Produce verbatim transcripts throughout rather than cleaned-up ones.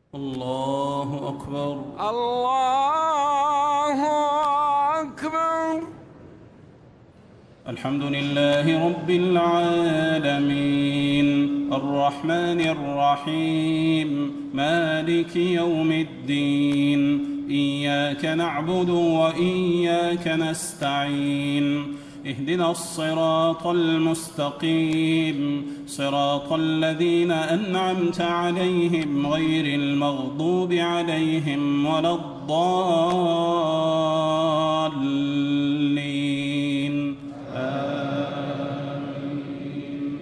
الله أكبر. الله أكبر. الحمد لله رب العالمين الرحمن الرحيم مالك يوم الدين إياك نعبد وإياك نستعين اهدنا الصراط المستقيم صراط الذين أنعمت عليهم غير المغضوب عليهم ولا الضالين آمين.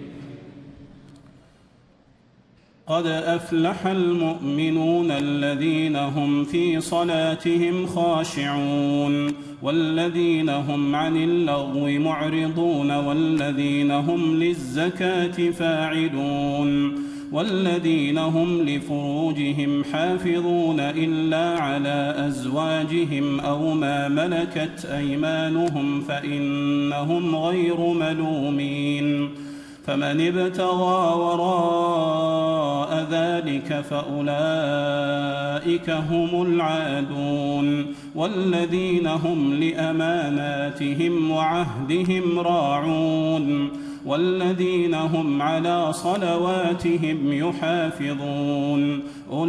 قد أفلح المؤمنون الذين هم في صلاتهم خاشعون والذين هم عن اللغو معرضون والذين هم للزكاة فاعلون والذين هم لفروجهم حافظون إلا على أزواجهم أو ما ملكت أيمانهم فإنهم غير ملومين فمن ابتغى وراء ذلك فأولئك هم العادون والذين هم لأماناتهم وعهدهم راعون والذين هم على صلواتهم يحافظون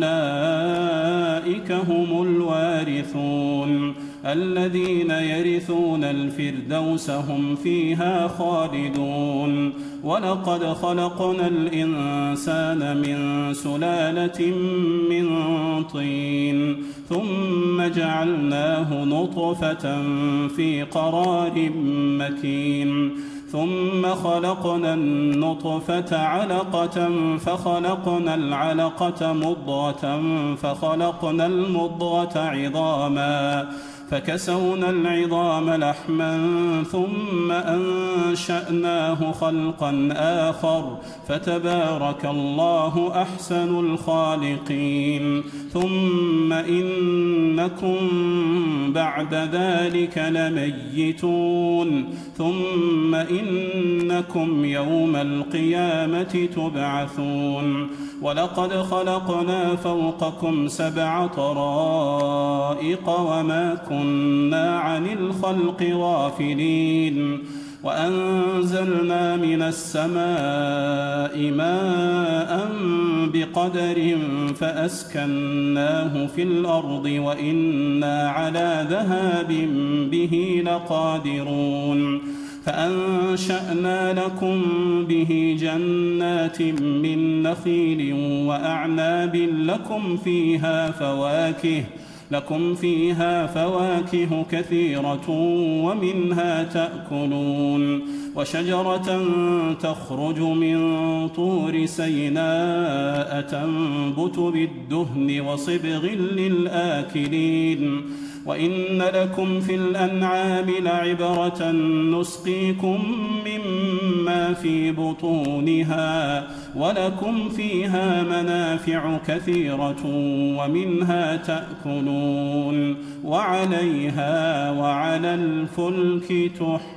أولئك هم الوارثون الذين يرثون الفردوس هم فيها خالدون ولقد خلقنا الإنسان من سلالة من طين ثم جعلناه نطفة في قرار مكين ثم خلقنا النطفة علقة فخلقنا العلقة مضغة فخلقنا المضغة عظاما فكسونا العظام لحما ثم أنشأناه خلقا آخر فتبارك الله أحسن الخالقين ثم إنكم بعد ذلك لميتون ثم إنكم يوم القيامة تبعثون ولقد خلقنا فوقكم سبع طرائق وما كنا عن الخلق غافلين وأنزلنا من السماء ماء بقدر فأسكناه في الأرض وإنا على ذهاب به لقادرون فأنشأنا لكم به جنات من نخيل وأعناب لكم فيها فواكه لكم فيها فواكه كثيرة ومنها تأكلون وشجرة تخرج من طور سيناء تنبت بالدهن وصبغ للآكلين وإن لكم في الأنعام لعبرة نسقيكم مما في بطونها ولكم فيها منافع كثيرة ومنها تأكلون وعليها وعلى الفلك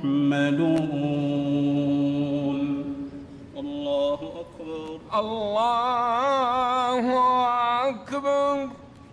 تحملون. الله أكبر. الله أكبر.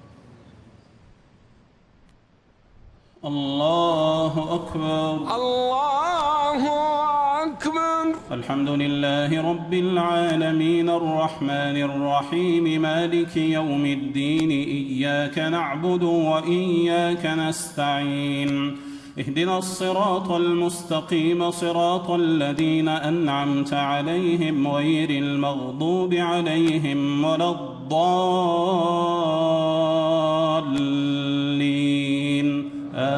الله أكبر. الله أكبر. الحمد لله رب العالمين الرحمن الرحيم مالك يوم الدين إياك نعبد وإياك نستعين اهدنا الصراط المستقيم صراط الذين أنعمت عليهم غير المغضوب عليهم ولا الضالين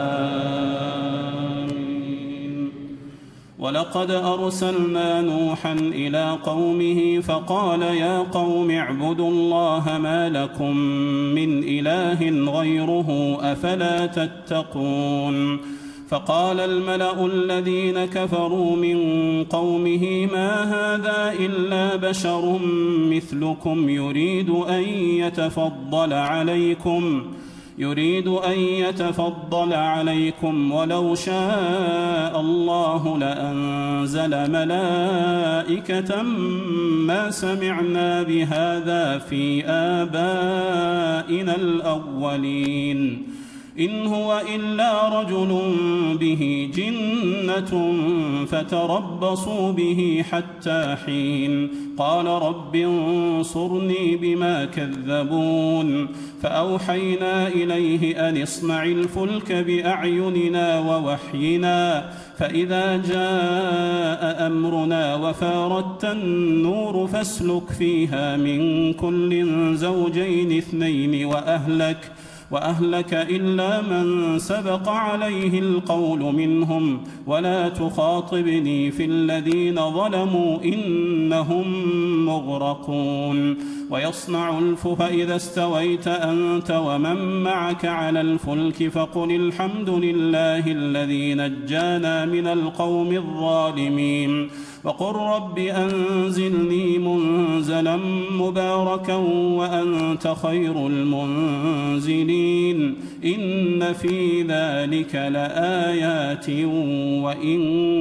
آمين. ولقد أرسلنا نوحا إلى قومه فقال يا قوم اعبدوا الله ما لكم من إله غيره أفلا تتقون فقال الملأ الذين كفروا من قومه ما هذا إلا بشر مثلكم يريد أن يتفضل عليكم يريد أن يتفضل عليكم ولو شاء الله لأنزل ملائكة ما سمعنا بهذا في آبائنا الأولين إن هو إلا رجل به جنة فتربصوا به حتى حين قال رب انصرني بما كذبون فأوحينا إليه أن اصنع الفلك بأعيننا ووحينا فإذا جاء أمرنا وفاردت النور فاسلك فيها من كل زوجين اثنين وأهلك وأهلك إلا من سبق عليه القول منهم ولا تخاطبني في الذين ظلموا إنهم مغرقون ويصنع الفلك فإذا استويت أنت ومن معك على الفلك فقل الحمد لله الذي نجانا من القوم الظالمين وقل رب أنزلني منزلا مباركا وأنت خير المنزلين إن في ذلك لآيات وإن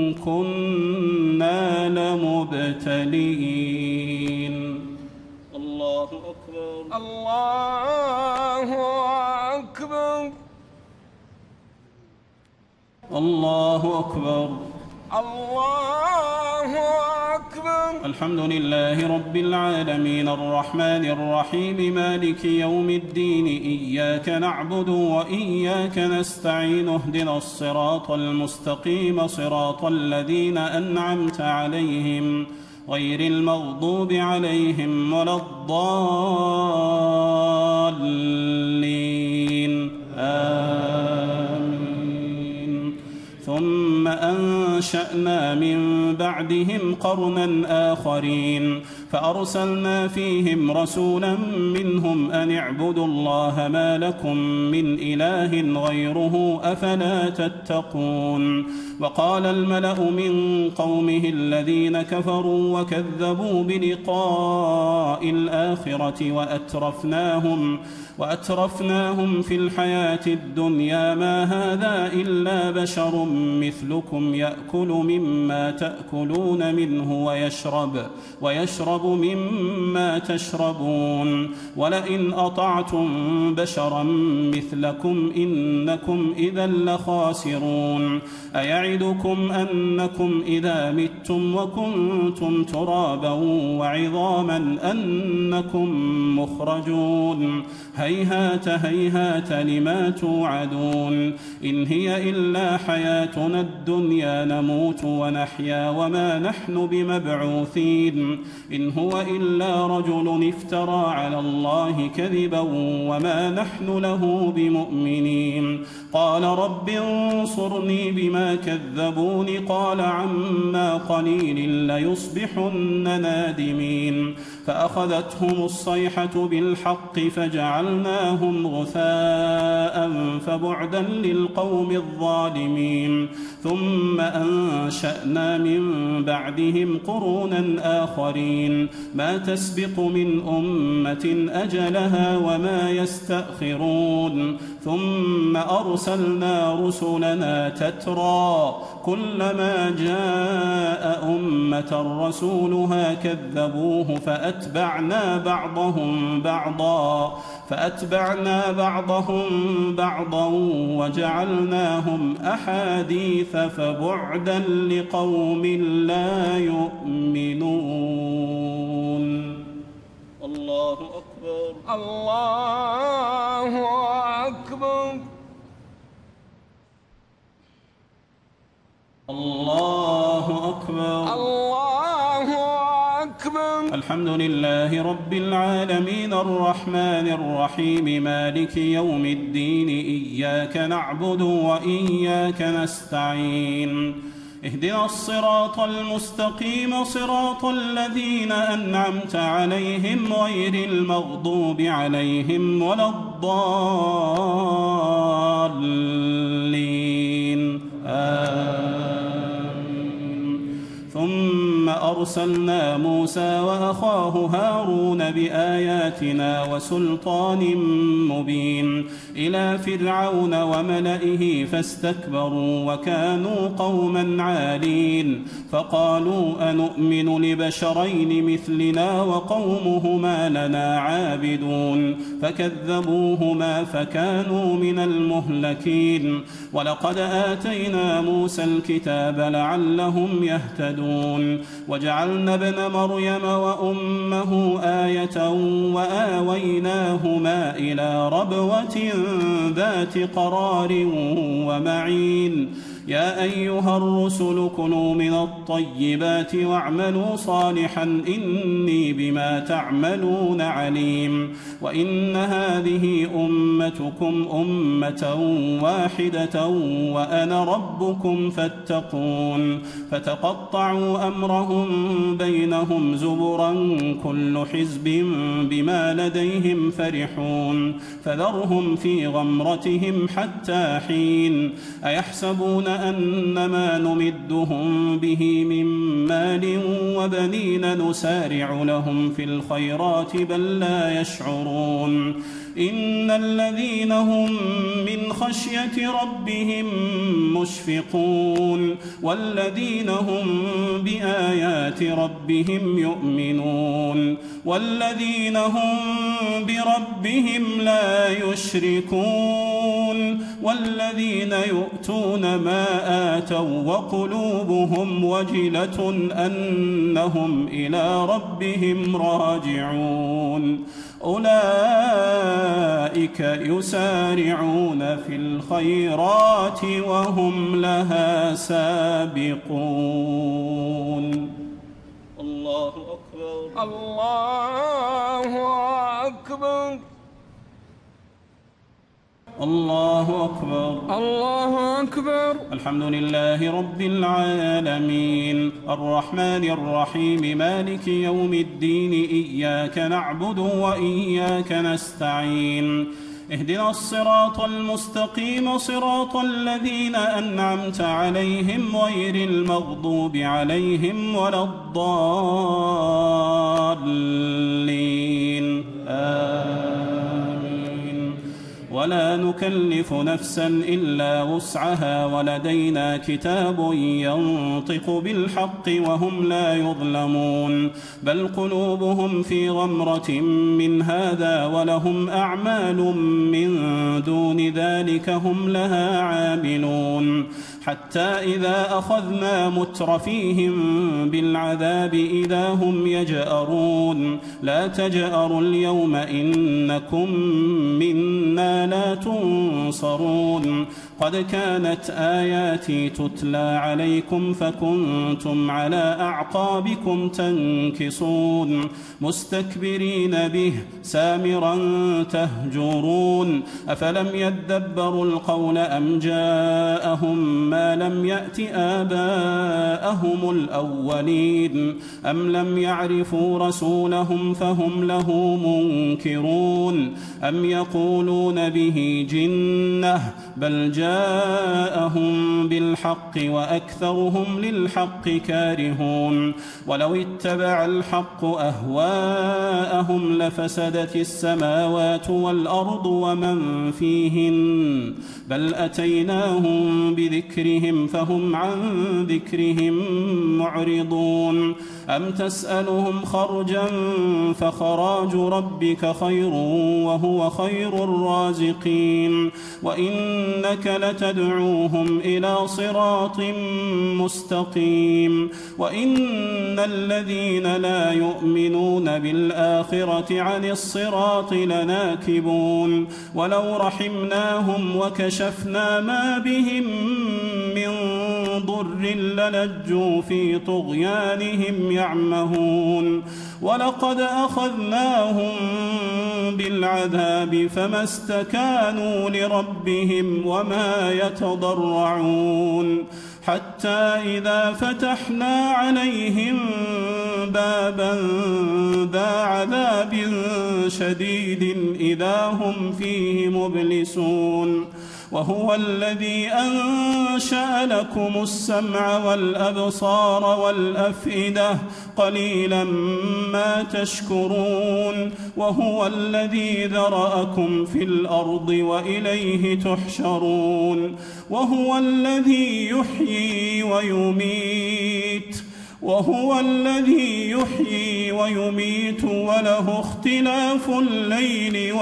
كنا لمبتلين. الله أكبر الله أكبر الله أكبر الله أكبر. الحمد لله رب العالمين الرحمن الرحيم مالك يوم الدين إياك نعبد وإياك نستعين اهدنا الصراط المستقيم صراط الذين أنعمت عليهم غير المغضوب عليهم ولا الضالين آمين. ثم أنشأنا من بعدهم قرنا آخرين فأرسلنا فيهم رسولا منهم أن اعبدوا الله ما لكم من إله غيره أفلا تتقون. وقال الملأ من قومه الذين كفروا وكذبوا بلقاء الآخرة وأترفناهم وأترفناهم في الحياة الدنيا ما هذا إلا بشر مثلكم يأكل مما تأكلون منه ويشرب ويشرب مما تشربون ولئن أطعتم بشرا مثلكم إنكم إذا لخاسرون. أيعدكم أنكم إذا متم وكنتم ترابا وعظاما أنكم مخرجون هيهات هيهات لما توعدون إن هي إلا حياتنا الدنيا نموت ونحيا وما نحن بمبعوثين إن هو إلا رجل افترى على الله كذبا وما نحن له بمؤمنين. قال رب انصرني بما كذبون قال عما قليل ليصبحن نادمين فأخذتهم الصيحة بالحق فجعلناهم غثاء فبعدا للقوم الظالمين. ثم أنشأنا من بعدهم قرونا آخرين ما تسبق من أمة أجلها وما يستأخرون. ثم أرسلنا رسلنا تترى كلما جاء أمة رسولها كذبوه فأتبعنا بعضهم بعضا فأتبعنا بعضهم بعضا وجعلناهم أحاديث فبعدا لقوم لا يؤمنون. الله أكبر الله أكبر الله أكبر الله أكبر. الحمد لله رب العالمين الرحمن الرحيم مالك يوم الدين إياك نعبد وإياك نستعين اهدنا الصراط المستقيم صراط الذين أنعمت عليهم غير المغضوب عليهم ولا الضالين آمين. ثم أرسلنا موسى وأخاه هارون بآياتنا وسلطان مبين إلى فرعون وملئه فاستكبروا وكانوا قوما عالين فقالوا أنؤمن لبشرين مثلنا وقومهما لنا عابدون فكذبوهما فكانوا من المهلكين ولقد آتينا موسى الكتاب لعلهم يهتدون وجعلنا ابن مريم وأمه آية وآويناهما إلى ربوة ذات قرار ومعين يا أيها الرسل كلوا من الطيبات واعملوا صالحا إني بما تعملون عليم وإن هذه أمتكم أمة واحدة وأنا ربكم فاتقون فتقطعوا أمرهم بينهم زبرا كل حزب بما لديهم فرحون فذرهم في غمرتهم حتى حين أيحسبون أنما نمدهم به من مال وبنين نسارع لهم في الخيرات بل لا يشعرون إن الذين هم من خشية ربهم مشفقون والذين هم بآيات ربهم يؤمنون والذين هم بربهم لا يشركون والذين يؤتون ما آتوا وقلوبهم وجلة أنهم إلى ربهم راجعون أولئك يسارعون في الخيرات وهم لها سابقون الله أكبر الله أكبر الله أكبر الله أكبر الحمد لله رب العالمين الرحمن الرحيم مالك يوم الدين إياك نعبد وإياك نستعين اهدنا الصراط المستقيم صراط الذين أنعمت عليهم غير المغضوب عليهم ولا الضالين آمين ولا نكلف نفسا إلا وسعها ولدينا كتاب ينطق بالحق وهم لا يظلمون بل قلوبهم في غمرة من هذا ولهم أعمال من دون ذلك هم لها عاملون حتى إذا أخذنا مترفيهم بالعذاب إذا هم يجأرون لا تجأروا اليوم إنكم منا لا تنصرون قد كانت آياتي تتلى عليكم فكنتم على أعقابكم تنكصون مستكبرين به سامرا تهجرون أفلم يدبروا القول أم جاءهم ما لم يأت آباءهم الأولين أم لم يعرفوا رسولهم فهم له منكرون أم يقولون به جنة بل جاءهم بالحق وأكثرهم للحق كارهون ولو اتبع الحق أهواءهم لفسدت السماوات والأرض ومن فيهن بل أتيناهم بذكرهم فهم عن ذكرهم معرضون أم تسألهم خرجا فخراج ربك خير وهو خير الرازقين وإنك لتدعوهم إلى صراط مستقيم وإن الذين لا يؤمنون بالآخرة عن الصراط لناكبون ولو رحمناهم وكشفنا ما بهم من ضر للجوا في طغيانهم يعمهون ولقد أخذناهم بالعذاب فما استكانوا لربهم وما يتضرعون حتى إذا فتحنا عليهم بابا ذا عذاب شديد إذا هم فيه مبلسون وهو الذي أنشأ لكم السمع والأبصار والأفئدة قليلا ما تشكرون وهو الذي ذرأكم في الأرض وإليه تحشرون وهو الذي يحيي ويميت وهو الذي يحيي ويميت وله اختلاف الليل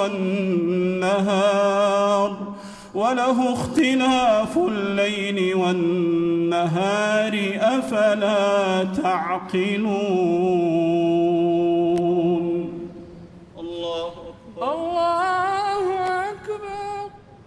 والنهار وله اختلاف الليل والنهار أفلا تعقلون. الله أكبر. الله أكبر.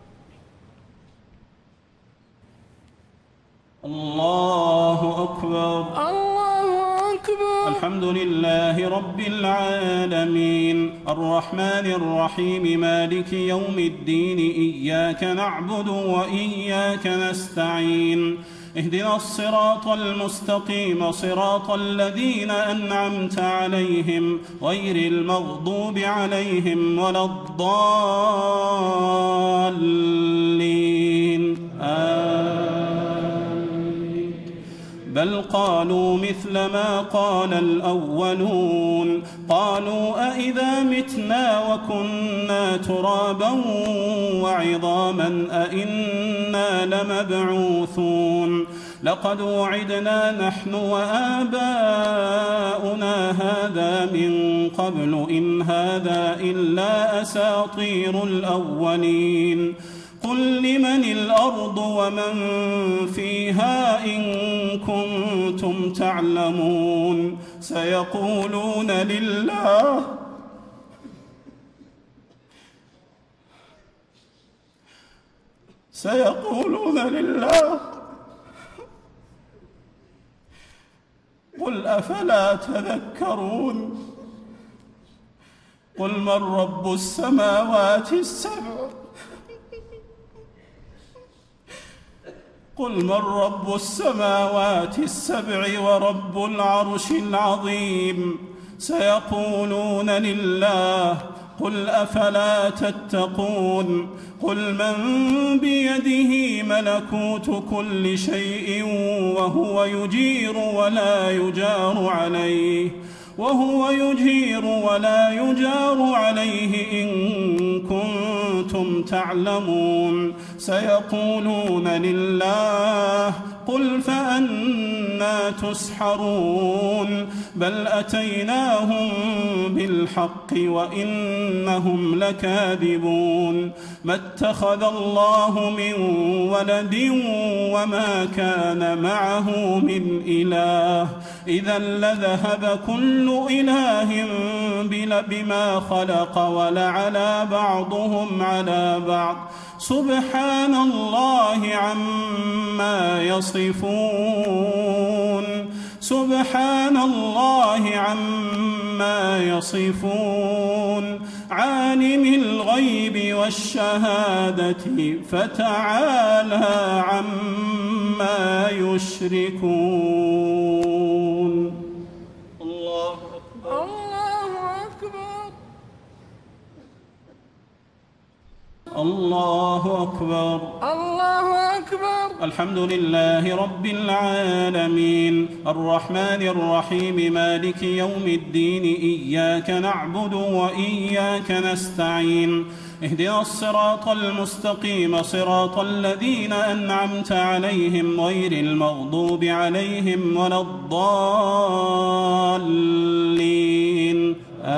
الله أكبر. الله أكبر. الحمد لله رب العالمين الرحمن الرحيم مالك يوم الدين إياك نعبد وإياك نستعين اهدنا الصراط المستقيم صراط الذين أنعمت عليهم غير المغضوب عليهم ولا الضالين آمين. بل قالوا مثل ما قال الأولون قالوا أئذا متنا وكنا ترابا وعظاما أئنا لمبعوثون لقد وعدنا نحن وآباؤنا هذا من قبل إن هذا إلا أساطير الأولين قل لمن الأرض ومن فيها إن كنتم تعلمون سيقولون لله سيقولون لله قل أفلا تذكرون قل من رب السماوات السبع قل من رب السماوات السبع ورب العرش العظيم سيقولون لله قل أفلا تتقون قل من بيده ملكوت كل شيء وهو يجير ولا يجار عليه وهو يجير ولا يجار عليه إن كنتم تعلمون سيقولون لله قل فأنى تسحرون بل أتيناهم بالحق وإنهم لكاذبون ما اتخذ الله من ولد وما كان معه من إله إذا لذهب كل إله بما خلق ولعلى بعضهم على بعض سبحان الله عما يصفون سبحان الله عما يصفون عالم الغيب والشهادة فتعالى عما يشركون. الله أكبر. الله أكبر. الله أكبر. الله أكبر. الحمد لله رب العالمين الرحمن الرحيم مالك يوم الدين إياك نعبد وإياك نستعين اهدنا الصراط المستقيم صراط الذين أنعمت عليهم غير المغضوب عليهم ولا الضالين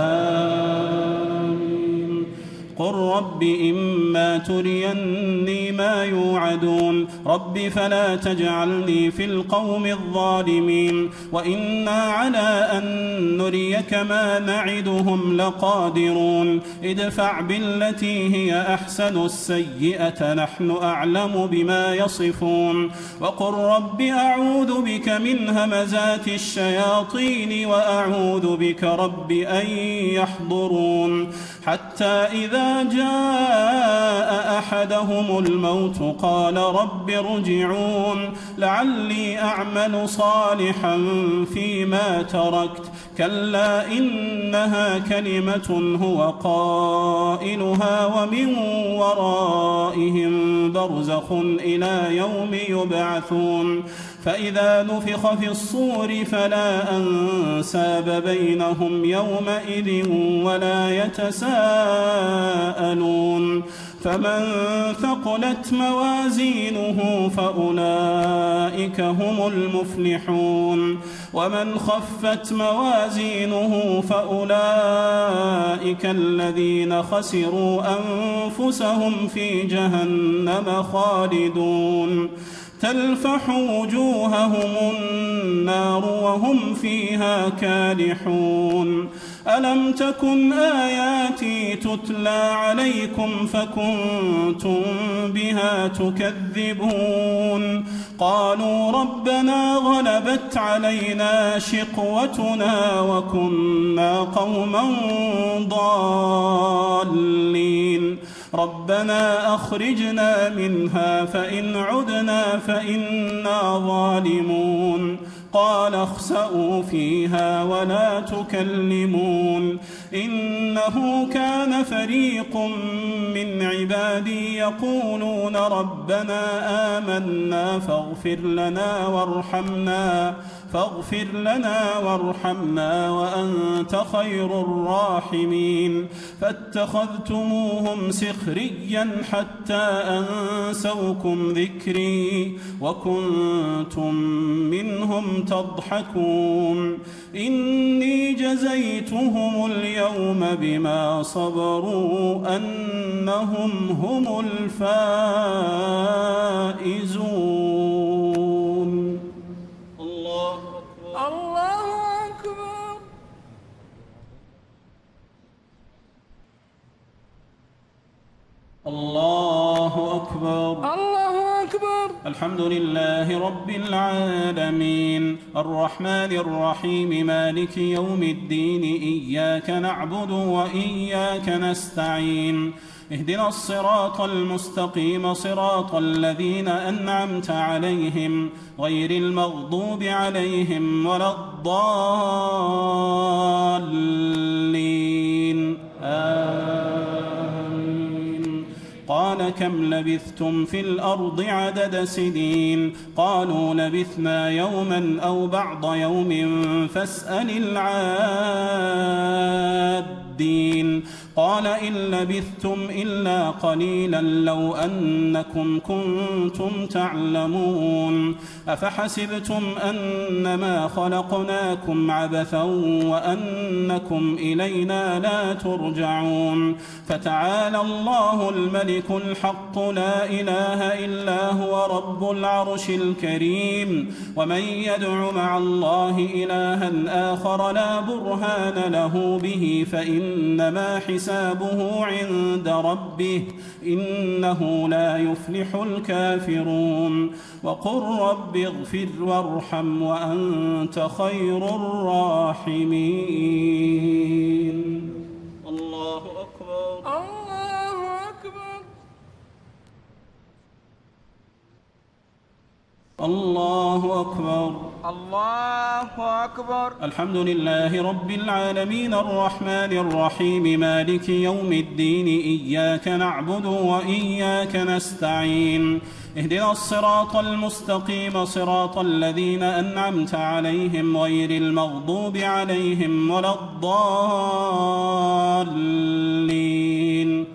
آمين. قل رب إما تريني ما يوعدون رب فلا تجعلني في القوم الظالمين وإنا على أن نريك ما نعدهم لقادرون ادفع بالتي هي أحسن السيئة نحن أعلم بما يصفون وقل رب أعوذ بك من همزات الشياطين وأعوذ بك رب أن يحضرون حتى إذا جاء أحدهم الموت قال رب ارجعون لعلي أعمل صالحا فيما تركت كلا إنها كلمة هو قائلها ومن ورائهم برزخ إلى يوم يبعثون فإذا نفخ في الصور فلا أنساب بينهم يومئذ ولا يتساءلون فمن ثقلت موازينه فأولئك هم المفلحون ومن خفت موازينه فأولئك الذين خسروا أنفسهم في جهنم خالدون تلفح وجوههم النار وهم فيها كالحون ألم تكن آياتي تتلى عليكم فكنتم بها تكذبون قالوا ربنا غلبت علينا شقوتنا وكنا قوما ضالين ربنا أخرجنا منها فإن عدنا فإنا ظالمون قال اخسئوا فيها ولا تكلمون إنه كان فريق من عبادي يقولون ربنا آمنا فاغفر لنا وارحمنا فاغفر لنا وارحمنا وأنت خير الراحمين فاتخذتموهم سخريا حتى أنسوكم ذكري وكنتم منهم تضحكون إني جزيتهم اليوم بما صبروا أنهم هم الفائزون. الله أكبر. الله أكبر. الله أكبر. الله أكبر. الحمد لله رب العالمين الرحمن الرحيم مالك يوم الدين إياك نعبد وإياك نستعين اهدنا الصراط المستقيم صراط الذين أنعمت عليهم غير المغضوب عليهم ولا الضالين آمين. قال كم لبثتم في الأرض عدد سنين قالوا لبثنا يوما أو بعض يوم فاسأل العادين قال إن لبثتم إلا قليلا لو أنكم كنتم تعلمون أفحسبتم أنما خلقناكم عبثا وأنكم إلينا لا ترجعون فتعالى الله الملك الحق لا إله إلا هو رب العرش الكريم ومن يدع مع الله إلها آخر لا برهان له به فإنما حسابه عند ربه إنه لا يفلح الكافرون وقل رب اغفر وارحم وأنت خير الراحمين. الله أكبر. الله أكبر. الله أكبر. الله أكبر. الحمد لله رب العالمين الرحمن الرحيم مالك يوم الدين إياك نعبد وإياك نستعين اهدنا الصراط المستقيم صراط الذين أنعمت عليهم غير المغضوب عليهم ولا الضالين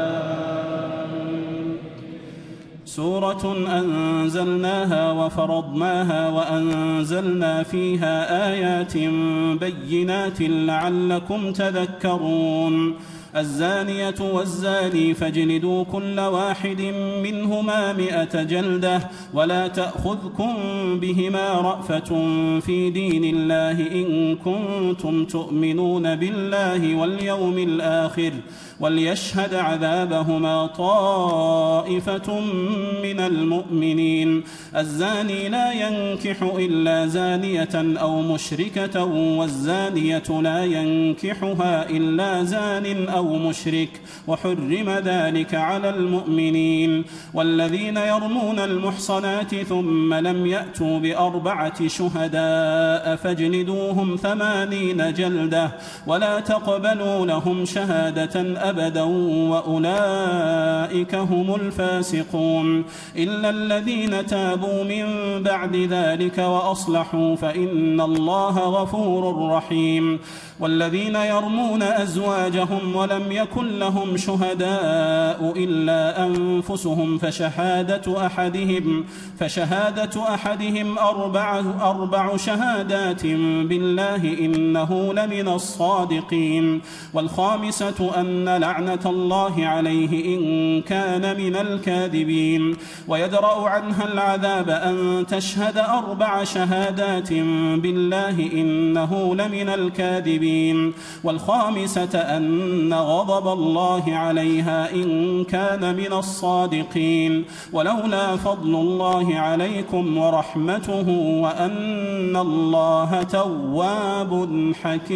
آمين. سورة أنزلناها وفرضناها وأنزلنا فيها آيات بينات لعلكم تذكرون الزانية والزاني فاجلدوا كل واحد منهما مئة جلدة ولا تأخذكم بهما رأفة في دين الله إن كنتم تؤمنون بالله واليوم الآخر وليشهد عذابهما طائفة من المؤمنين. الزاني لا ينكح إلا زانية أو مشركة والزانية لا ينكحها إلا زان أو مشرك وحرم ذلك على المؤمنين. والذين يرمون المحصنات ثم لم يأتوا بأربعة شهداء فاجلدوهم ثمانين جلدة ولا تقبلوا لهم شهادة أبدا وأولئك هم الفاسقون. إلا الذين تابوا من بعد ذلك وأصلحوا فإن الله غفور رحيم. والذين يرمون أزواجهم ولم يكن لهم شهداء إلا أنفسهم فشهادة أحدهم فشهادة أحدهم أربع, أربع شهادات بالله إنه لمن الصادقين. والخامسة أن لعنة الله عليه إن كان من الكاذبين. ويدرأ عنها العذاب أن تشهد أربع شهادات بالله إنه لمن الكاذبين. والخامسة أن غضب الله عليها إن كان من الصادقين. ولولا فضل الله عليكم ورحمته وأن الله تواب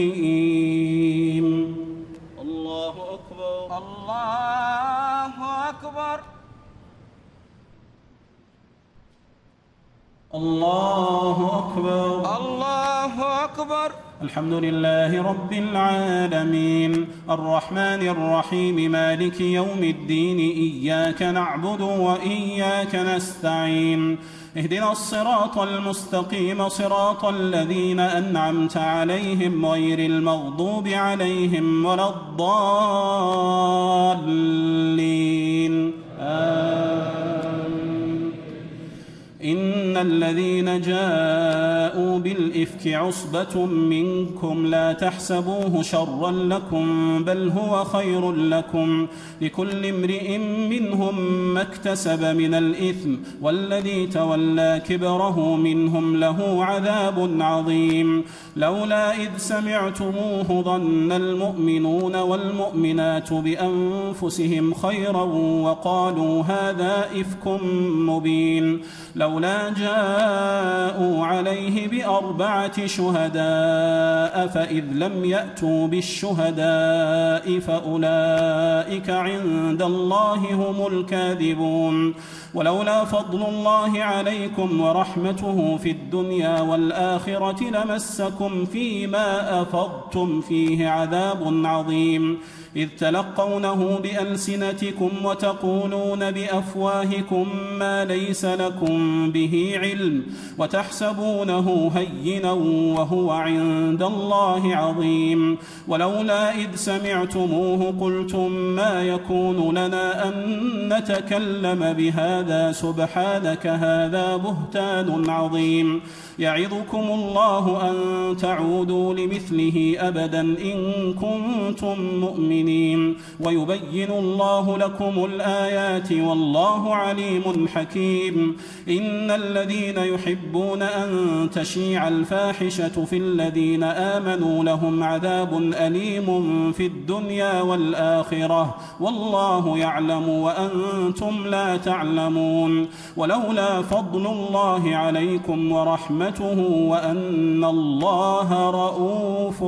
حكيم. الله أكبر. الله أكبر. الله أكبر. الله أكبر. الحمد لله رب العالمين الرحمن الرحيم مالك يوم الدين إياك نعبد وإياك نستعين اهدنا الصراط المستقيم صراط الذين أنعمت عليهم غير المغضوب عليهم ولا الضالين آمين. إن الذين جاءوا بالإفك عصبة منكم لا تحسبوه شرا لكم بل هو خير لكم لكل امرئ منهم ما اكتسب من الإثم والذي تولى كبره منهم له عذاب عظيم. لولا إذ سمعتموه ظن المؤمنون والمؤمنات بأنفسهم خيرا وقالوا هذا إفك مبين. لولا جاءوا عليه بأربعة شهداء فإذ لم يأتوا بالشهداء فأولئك عند الله هم الكاذبون. ولولا فضل الله عليكم ورحمته في الدنيا والآخرة لمسكم فيما أفضتم فيه عذاب عظيم إذ تلقونه بألسنتكم وتقولون بأفواهكم ما ليس لكم به علم وتحسبونه هينا وهو عند الله عظيم. ولولا إذ سمعتموه قلتم ما يكون لنا أن نتكلم بهذا سبحانك هذا بهتان عظيم. يعظكم الله أن تعودوا لمثله أبدا إن كنتم مؤمنين ويبين الله لكم الآيات والله عليم حكيم. إن الذين يحبون أن تشيع الفاحشة في الذين آمنوا لهم عذاب أليم في الدنيا والآخرة والله يعلم وأنتم لا تعلمون. ولولا فضل الله عليكم ورحمته وأن الله رؤوف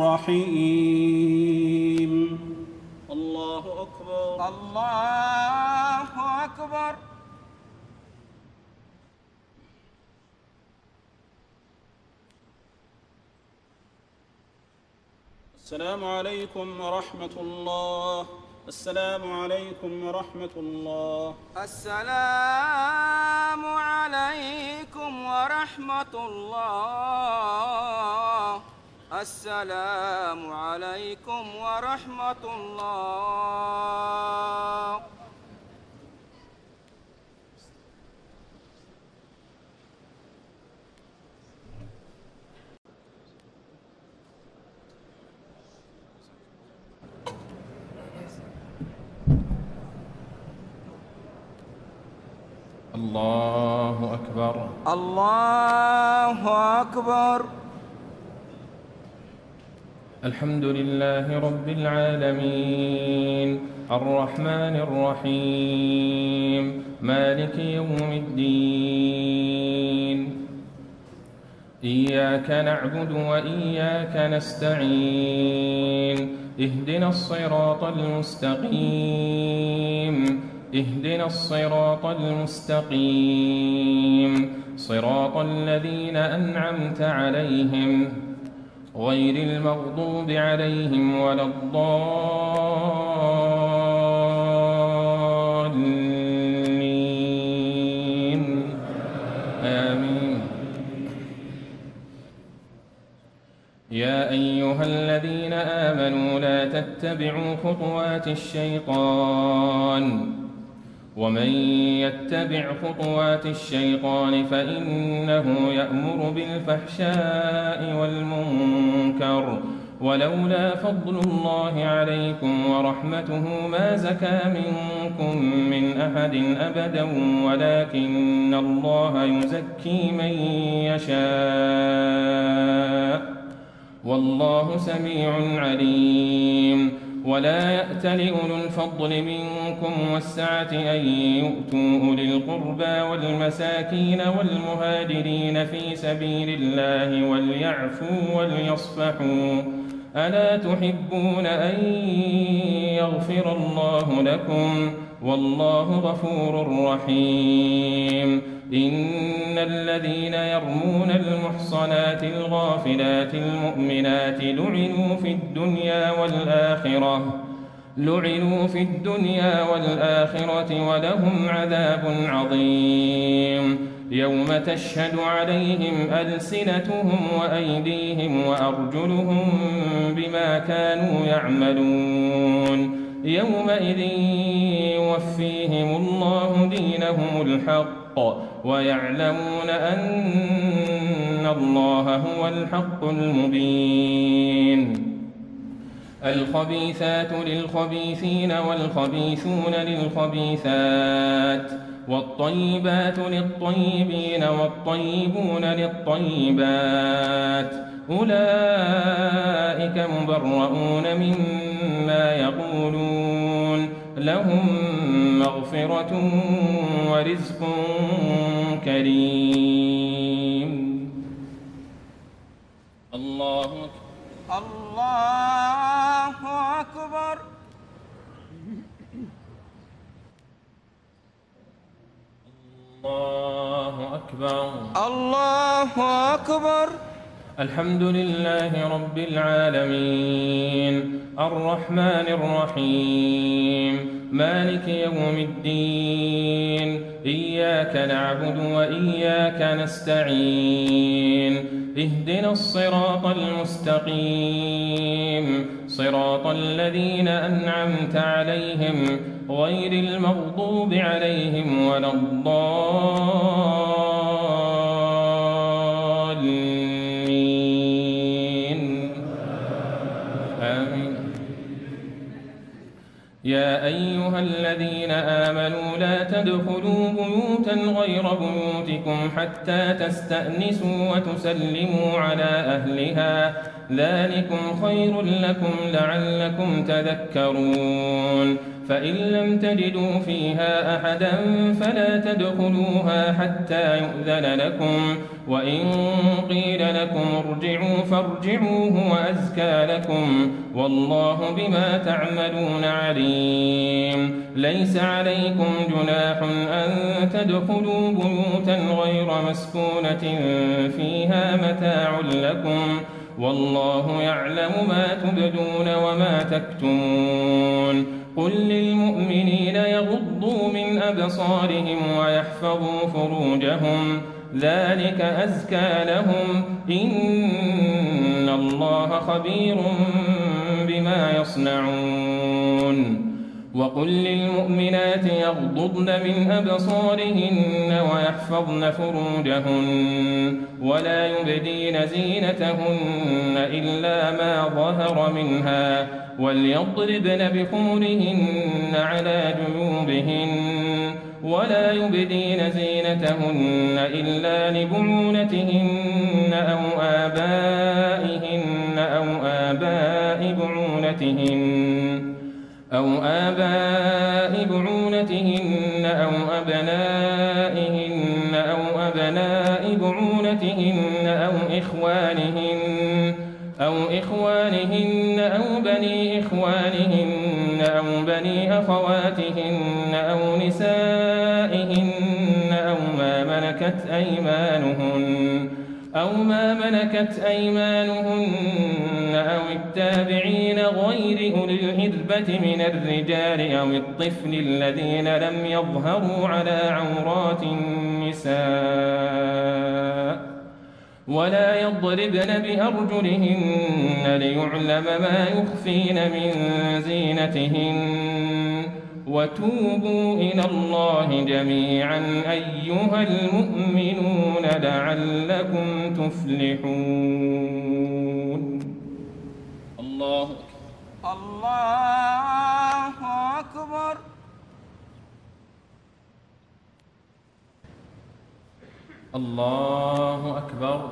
رحيم. الله أكبر. الله أكبر. السلام عليكم ورحمة الله. السلام عليكم ورحمة الله. السلام عليكم ورحمة الله. السلام عليكم ورحمة الله. الله أكبر. الله أكبر. الحمد لله رب العالمين الرحمن الرحيم مالك يوم الدين إياك نعبد وإياك نستعين اهدنا الصراط المستقيم اهدنا الصراط المستقيم صراط الذين أنعمت عليهم غير المغضوب عليهم ولا الضالين آمين. يا أيها الذين آمنوا لا تتبعوا خطوات الشيطان ومن يتبع خطوات الشيطان فإنه يأمر بالفحشاء والمنكر ولولا فضل الله عليكم ورحمته ما زكى منكم من أحد أبدا ولكن الله يزكي من يشاء والله سميع عليم. ولا يأت لأولو الفضل منكم والسعة أن يؤتوا أولي القربى والمساكين والمهاجرين في سبيل الله وليعفوا وليصفحوا ألا تحبون أن يغفر الله لكم والله غفور رحيم. إن الذين يرمون المحصنات الغافلات المؤمنات لعنوا في الدنيا والآخرة لعنوا في الدنيا والآخرة ولهم عذاب عظيم. يوم تشهد عليهم ألسنتهم وأيديهم وأرجلهم بما كانوا يعملون يومئذ يوفيهم الله دينهم الحق ويعلمون أن الله هو الحق المبين. الخبيثات للخبيثين والخبيثون للخبيثات والطيبات للطيبين والطيبون للطيبات أولئك مبرؤون مما يقولون لهم مغفرة ورزق كريم. الله الله أكبر. الله أكبر. الله أكبر. الحمد لله رب العالمين الرحمن الرحيم مالك يوم الدين إياك نعبد وإياك نستعين اهدنا الصراط المستقيم صراط الذين أنعمت عليهم غير المغضوب عليهم ولا الضالين آمين. يا أيها الذين آمنوا لا تدخلوا بيوتا غير بيوتكم حتى تستأنسوا وتسلموا على أهلها ذلكم خير لكم لعلكم تذكرون. فإن لم تجدوا فيها أحدا فلا تدخلوها حتى يؤذن لكم وإن قيل لكم ارجعوا فارجعوا هو أزكى لكم والله بما تعملون عليم. ليس عليكم جناح أن تدخلوا بيوتا غير مسكونة فيها متاع لكم والله يعلم ما تبدون وما تكتمون. قل للمؤمنين يغضوا من أبصارهم ويحفظوا فروجهم ذلك أزكى لهم إن الله خبير بما يصنعون. وقل للمؤمنات يغضضن من أبصارهن ويحفظن فروجهن ولا يبدين زينتهن إلا ما ظهر منها وليضربن بخمرهن على جيوبهن ولا يبدين زينتهن إلا لبعولتهن أو آبائهن أو آبائهن آباء بعولتهن أو آباء بعولتهن أو أبنائهن أو أبناء بعولتهن أو إخوانهن أو إخوانهن أو بني إخوانهن أو بني أخواتهن أو نسائهن أو ما ملكت أيمانهن أو ما ملكت أيمانهن أو التابعين غير أولي الإربة من الرجال أو الطفل الذين لم يظهروا على عورات النساء ولا يضربن بأرجلهن ليعلم ما يخفين من زينتهن وتوبوا إلى الله جميعا أيها المؤمنون لعلكم تفلحون. الله الله أكبر. الله أكبر.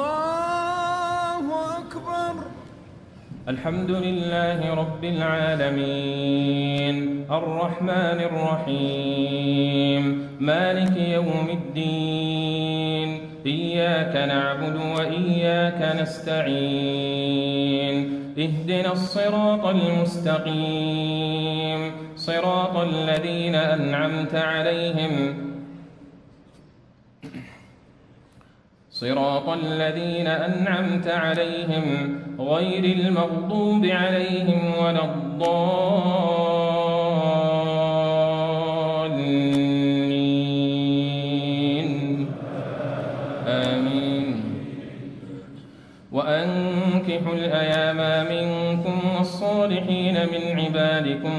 الله أكبر. الحمد لله رب العالمين الرحمن الرحيم مالك يوم الدين إياك نعبد وإياك نستعين اهدنا الصراط المستقيم صراط الذين أنعمت عليهم صراط الذين أنعمت عليهم غير المغضوب عليهم ولا الضالين آمين. وأنكحوا الأيام منكم والصالحين من عبادكم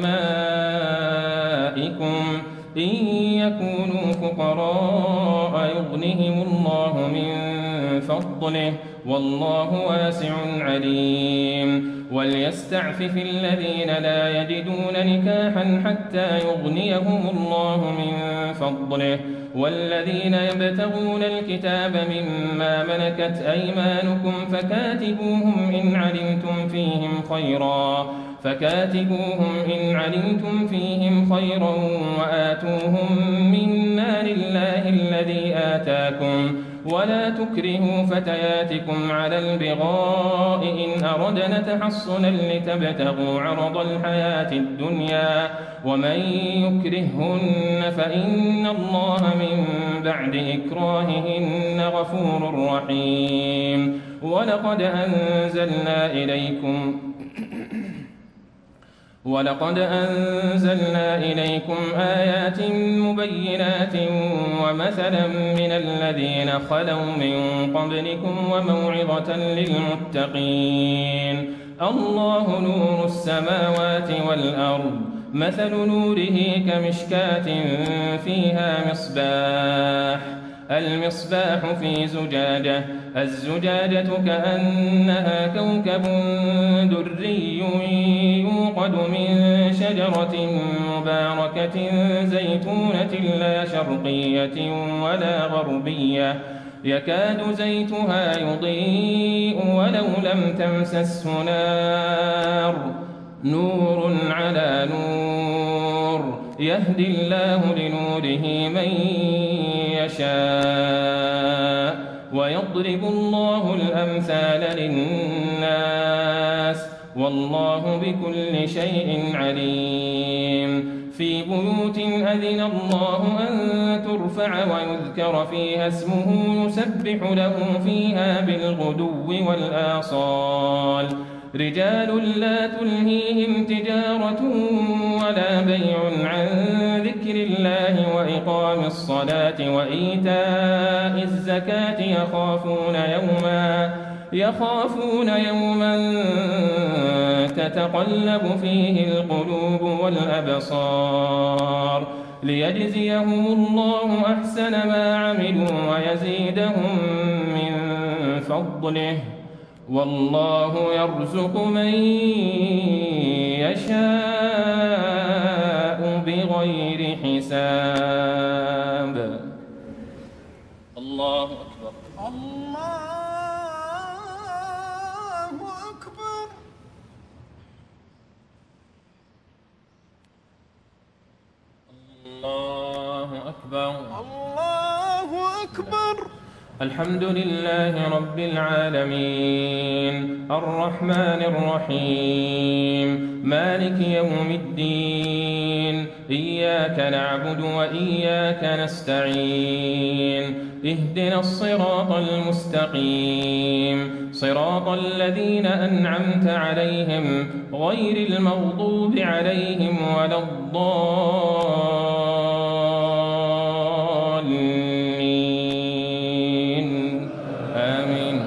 وإمائكم إن يكونوا فقراء يغنهم الله من فضله والله واسع عليم. وليستعفف الذين لا يجدون نكاحا حتى يغنيهم الله من فضله والذين يبتغون الكتاب مما ملكت أيمانكم فكاتبوهم إن علمتم فيهم خيرا فكاتبوهم إن علمتم فيهم خيرا وآتوهم من مال الله الذي آتاكم ولا تكرهوا فتياتكم على البغاء إن أردنا تحصنا لتبتغوا عرض الحياة الدنيا ومن يكرههن فإن الله من بعد إكراههن غفور رحيم. ولقد أنزلنا إليكم ولقد أنزلنا إليكم آيات مبينات ومثلا من الذين خلوا من قبلكم وموعظة للمتقين. الله نور السماوات والأرض مثل نوره كمشكاة فيها مصباح المصباح في زجاجة الزجاجة كأنها كوكب دري يوقد من شجرة مباركة زيتونة لا شرقية ولا غربية يكاد زيتها يضيء ولو لم تمسسه نار نور على نور يهدي الله لنوره من يشاء ويضرب الله الأمثال للناس والله بكل شيء عليم. في بيوت أذن الله أن ترفع ويذكر فيها اسمه يسبح له فيها بالغدو والآصال رجال لا تلهيهم تجارة ولا بيع عن ذكر الله وإقام الصلاة وإيتاء الزكاة يخافون يوما يخافون يوما تتقلب فيه القلوب والأبصار ليجزيهم الله أحسن ما عملوا ويزيدهم من فضله والله يرزق من يشاء بغير حساب. الله أكبر. الله أكبر. أكبر الله أكبر. الحمد لله رب العالمين الرحمن الرحيم مالك يوم الدين إياك نعبد وإياك نستعين اهدنا الصراط المستقيم صراط الذين أنعمت عليهم غير المغضوب عليهم ولا الضالين آمين.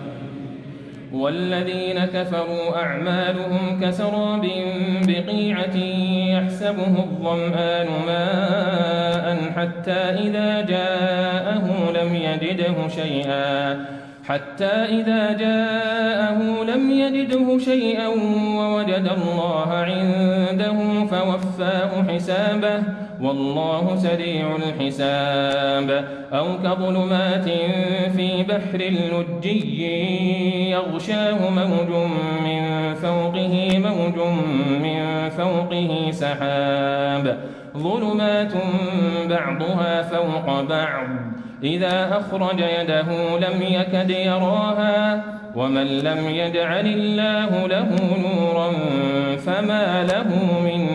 والذين كفروا أعمالهم كسراب بقيعة يحسبه الظمآن ماء حتى إذا جاءه لم يجده شيئا حتى إذا جاءه لم يجده شيئا ووجد الله عنده فوفاه حسابه والله سريع الحساب. أو كظلمات في بحر لجي يغشاه موج من فوقه موج من فوقه سحاب ظلمات بعضها فوق بعض إذا أخرج يده لم يكد يراها ومن لم يجعل الله له نورا فما له من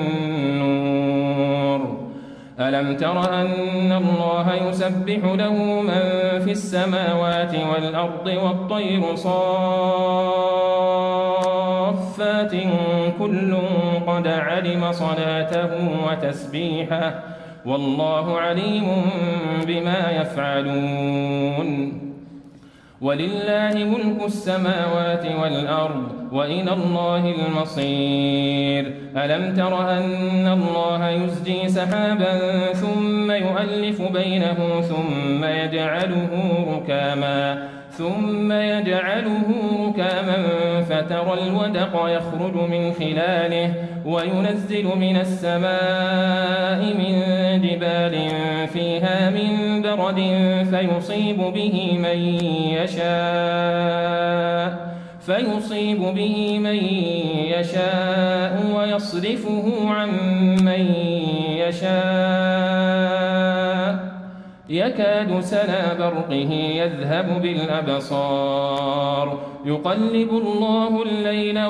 نور. ألم تر أن الله يسبح له من في السماوات والأرض والطير صافات كل قد علم صلاته وتسبيحه والله عليم بما يفعلون. ولله ملك السماوات والأرض وإلى الله المصير. ألم تر أن الله يزجي سحابا ثم يؤلف بينه ثم يجعله ركاما ثم يجعله ركاما فترى الودق يخرج من خلاله وينزل من السماء من جبال فيها من برد فيصيب به من يشاء فيصيب به من يشاء ويصرفه عن من يشاء يكاد سنا برقه يذهب بالأبصار يقلب الله الليل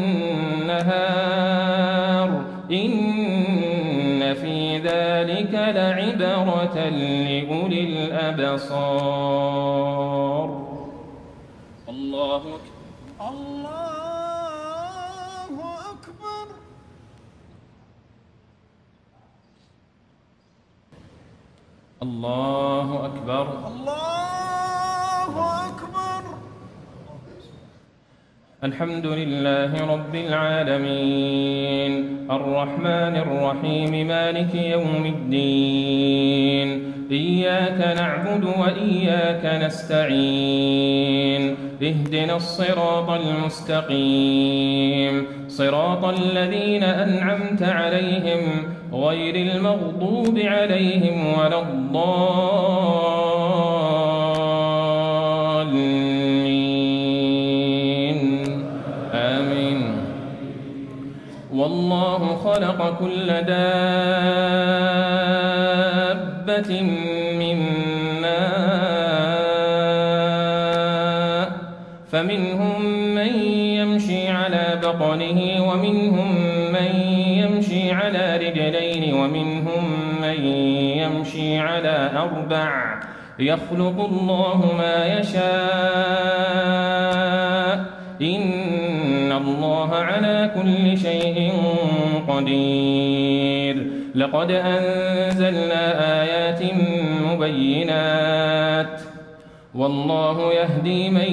والنهار إن في ذلك لعبرة لأولي الأبصار. الله أكبر. الله أكبر. الله أكبر. الله أكبر. الحمد لله رب العالمين الرحمن الرحيم مالك يوم الدين إياك نعبد وإياك نستعين اهدنا الصراط المستقيم صراط الذين أنعمت عليهم غير المغضوب عليهم ولا الضالين آمين. والله خلق كل دابة من ماء فمنهم من يمشي على بطنه ومنهم من يمشي على رجلين ومنهم من يمشي على أربع يخلق الله ما يشاء إن الله على كل شيء قدير. لقد أنزلنا آيات مبينات والله يهدي من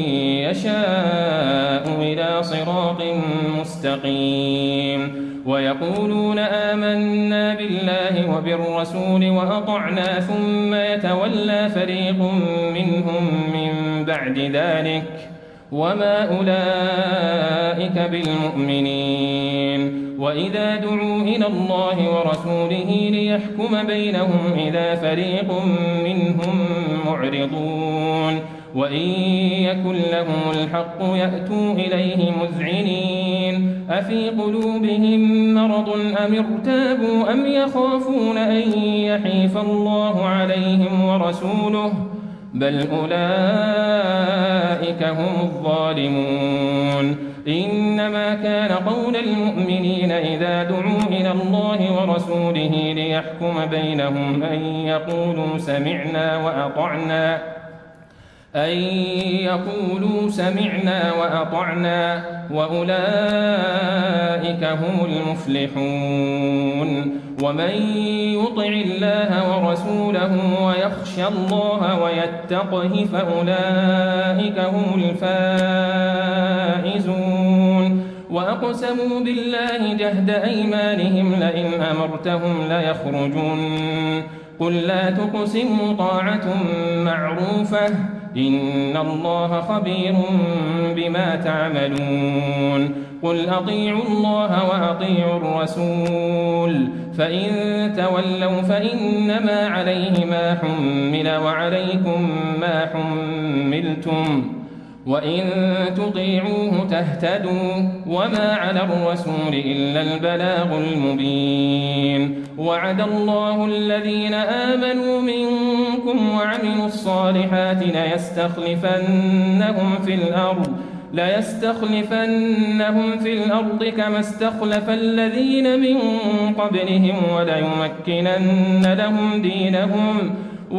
يشاء إلى صراط مستقيم. ويقولون آمنا بالله وبالرسول وأطعنا ثم يتولى فريق منهم من بعد ذلك وما أولئك بالمؤمنين. وإذا دعوا إلى الله ورسوله ليحكم بينهم إذا فريق منهم معرضون وإن يكن لهم الحق يأتوا إليه مذعنين أفي قلوبهم مرض أم ارتابوا أم يخافون أن يحيف الله عليهم ورسوله بل أولئك هم الظالمون إنما كان قول المؤمنين إذا دعوا إلى الله ورسوله ليحكم بينهم أن يقولوا سمعنا وأطعنا أن يقولوا سمعنا وأطعنا وأولئك هم المفلحون ومن يطع الله ورسوله ويخشى الله ويتقه فأولئك هم الفائزون وأقسموا بالله جهد أيمانهم لئن أمرتهم ليخرجون قل لا تقسموا طاعة معروفة إن الله خبير بما تعملون قل أطيعوا الله وأطيعوا الرسول فإن تولوا فإنما عليه ما حمل وعليكم ما حملتم وإن تطيعوه تهتدوا وما على الرسول إلا البلاغ المبين وعد الله الذين آمنوا منكم وعملوا الصالحات ليستخلفنهم في الأرض ليستخلفنهم في الأرض كما استخلف الذين من قبلهم وليمكنن لهم دينهم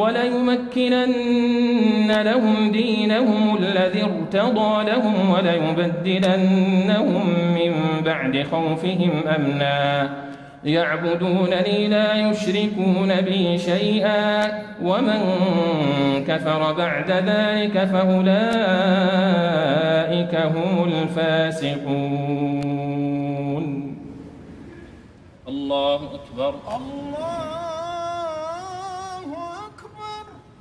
وليمكنن لهم دينهم الذي ارتضى لهم وليبدلنهم من بعد خوفهم أمنا يعبدونني لا يشركون بي شيئا ومن كفر بعد ذلك فأولئك هم الفاسقون. الله أكبر. الله أكبر.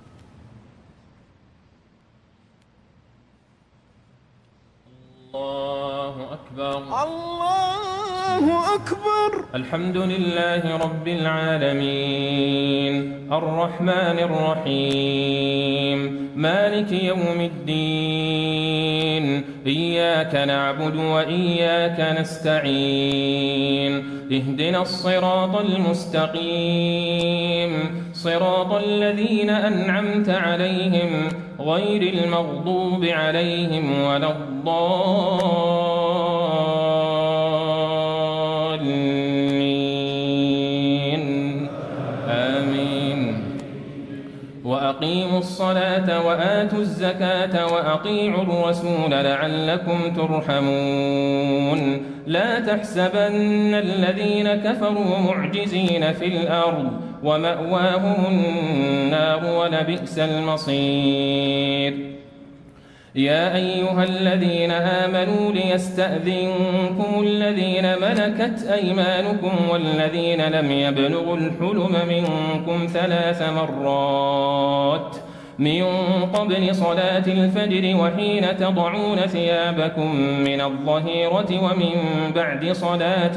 الله أكبر. الله أكبر. الحمد لله رب العالمين الرحمن الرحيم مالك يوم الدين إياك نعبد وإياك نستعين اهدنا الصراط المستقيم صراط الذين أنعمت عليهم غير المغضوب عليهم ولا الضالين آمين. وأقيموا الصلاة وآتوا الزكاة وأطيعوا الرسول لعلكم ترحمون لا تحسبن الذين كفروا معجزين في الأرض ومأواهم النار ولبئس المصير. يا أيها الذين آمنوا ليستأذنكم الذين ملكت أيمانكم والذين لم يبلغوا الحلم منكم ثلاث مرات من قبل صلاة الفجر وحين تضعون ثيابكم من الظهيرة ومن بعد صلاة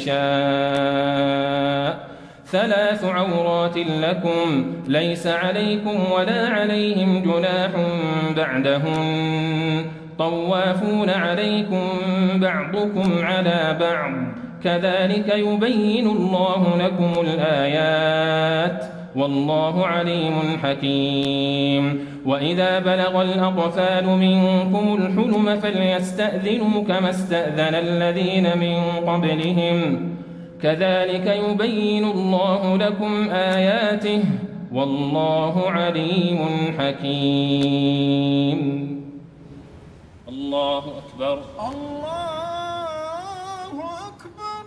العشاء ثلاث عورات لكم ليس عليكم ولا عليهم جناح بعدهن طوافون عليكم بعضكم على بعض كذلك يبين الله لكم الآيات والله عليم حكيم. وإذا بلغ الأطفال منكم الحلم فليستأذنوا كما استأذن الذين من قبلهم كذلك يبين الله لكم آياته والله عليم حكيم. الله أكبر. الله أكبر.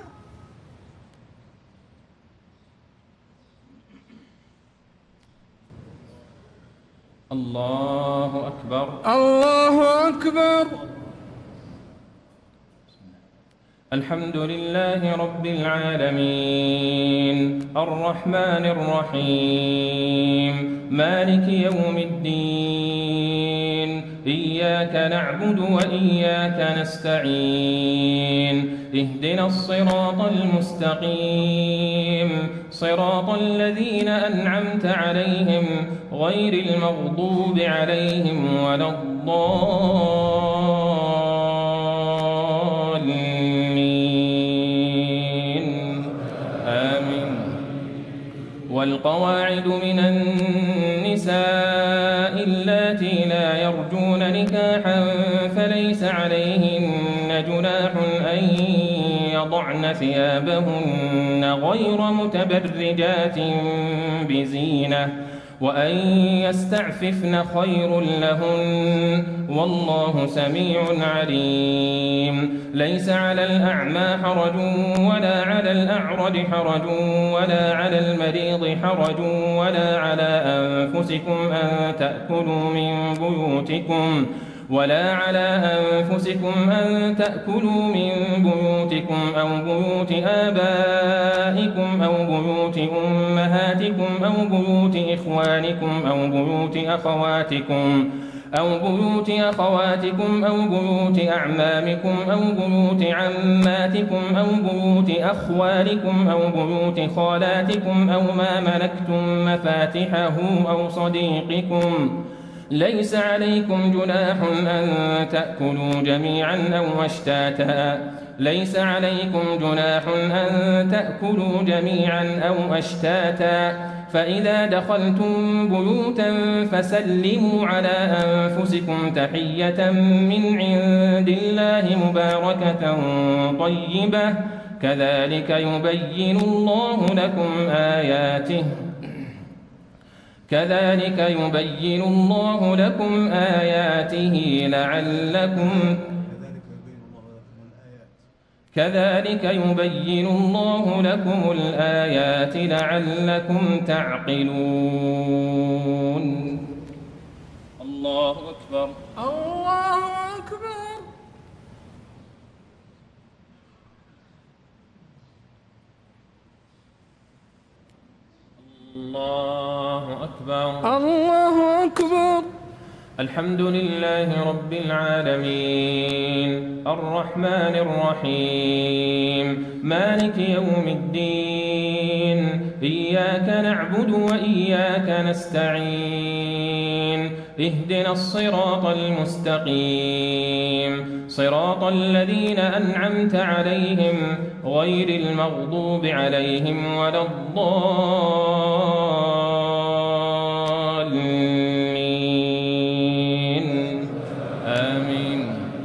الله أكبر. الله أكبر. الحمد لله رب العالمين الرحمن الرحيم مالك يوم الدين إياك نعبد وإياك نستعين اهدنا الصراط المستقيم صراط الذين أنعمت عليهم غير المغضوب عليهم ولا الضالين آمين. والقواعد من النساء اللاتي لا يرجون نكاحا فليس عليهن جناح أن يضعن ثيابهن غير متبرجات بزينة وأن يستعففن خير لهن والله سميع عليم. ليس على الأعمى حرج ولا على الأعرج حرج ولا على المريض حرج ولا على أنفسكم أن تأكلوا من بيوتكم ولا على أنفسكم أن تأكلوا من بيوتكم أو بيوت آبائكم أو بيوت أمهاتكم أو بيوت إخوانكم أو بيوت أخواتكم أو بيوت أخواتكم أو بيوت أعمامكم أو بيوت عماتكم أو بيوت أخوالكم أو بيوت خالاتكم أو ما ملكتم مفاتحه أو صديقكم. ليس عليكم جناح أن تأكلوا جميعا أو أشتاتا ليس عليكم جناح أن تأكلوا جميعا أو أشتاتا فإذا دخلتم بيوتا فسلموا على أنفسكم تحية من عند الله مباركة طيبة كذلك يبين الله لكم آياته كذلك يبين الله لكم آياته لعلكم كذلك يبين الله لكم الآيات لعلكم تعقلون. الله أكبر. الله أكبر. الله أكبر. الله أكبر. الحمد لله رب العالمين الرحمن الرحيم مالك يوم الدين إياك نعبد وإياك نستعين اهدنا الصراط المستقيم صراط الذين أنعمت عليهم غير المغضوب عليهم ولا الضالين آمين.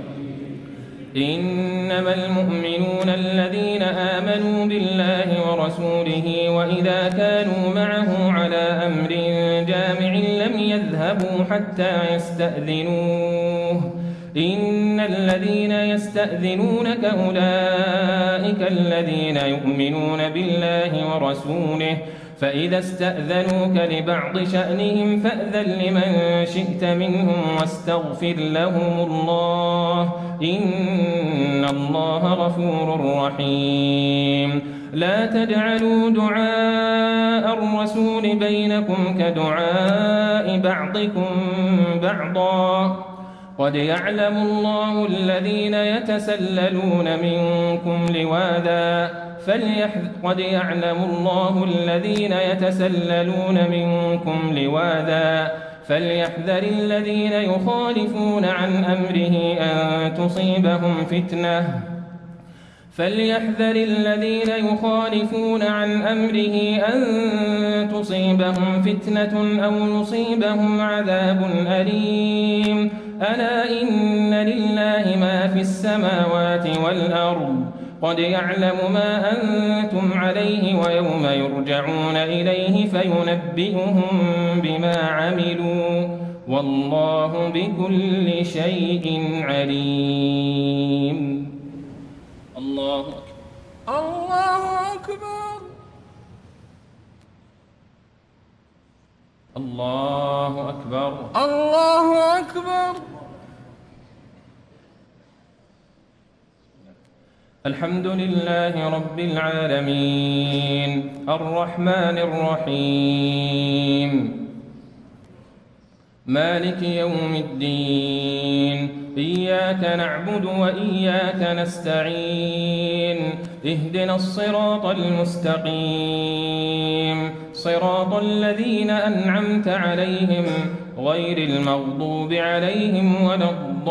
إنما المؤمنون الذين آمنوا بالله ورسوله وإذا كانوا معه على أمر جامع لم يذهبوا حتى يستأذنوه إن الذين يستأذنونك أولئك الذين يؤمنون بالله ورسوله فإذا استأذنوك لبعض شأنهم فأذن لمن شئت منهم واستغفر لهم الله إن الله غفور رحيم. لا تجعلوا دعاء الرسول بينكم كدعاء بعضكم بعضا قد يعلم الله الذين يتسللون منكم لواذا فليحذر قد يعلم الله الذين يتسللون منكم لواذا فليحذر الذين يخالفون عن أمره أن تصيبهم فتنة فليحذر الذين يخالفون عن أمره أن تصيبهم فتنة أو يصيبهم عذاب أليم. ألا إن لله ما في السماوات والأرض قد يعلم ما أنتم عليه ويوم يرجعون إليه فينبئهم بما عملوا والله بكل شيء عليم. الله أكبر. الله أكبر. الله أكبر. الله أكبر. الحمد لله رب العالمين الرحمن الرحيم مالك يوم الدين إياك نعبد وإياك نستعين اهدنا الصراط المستقيم صراط الذين أنعمت عليهم غير المغضوب عليهم ولا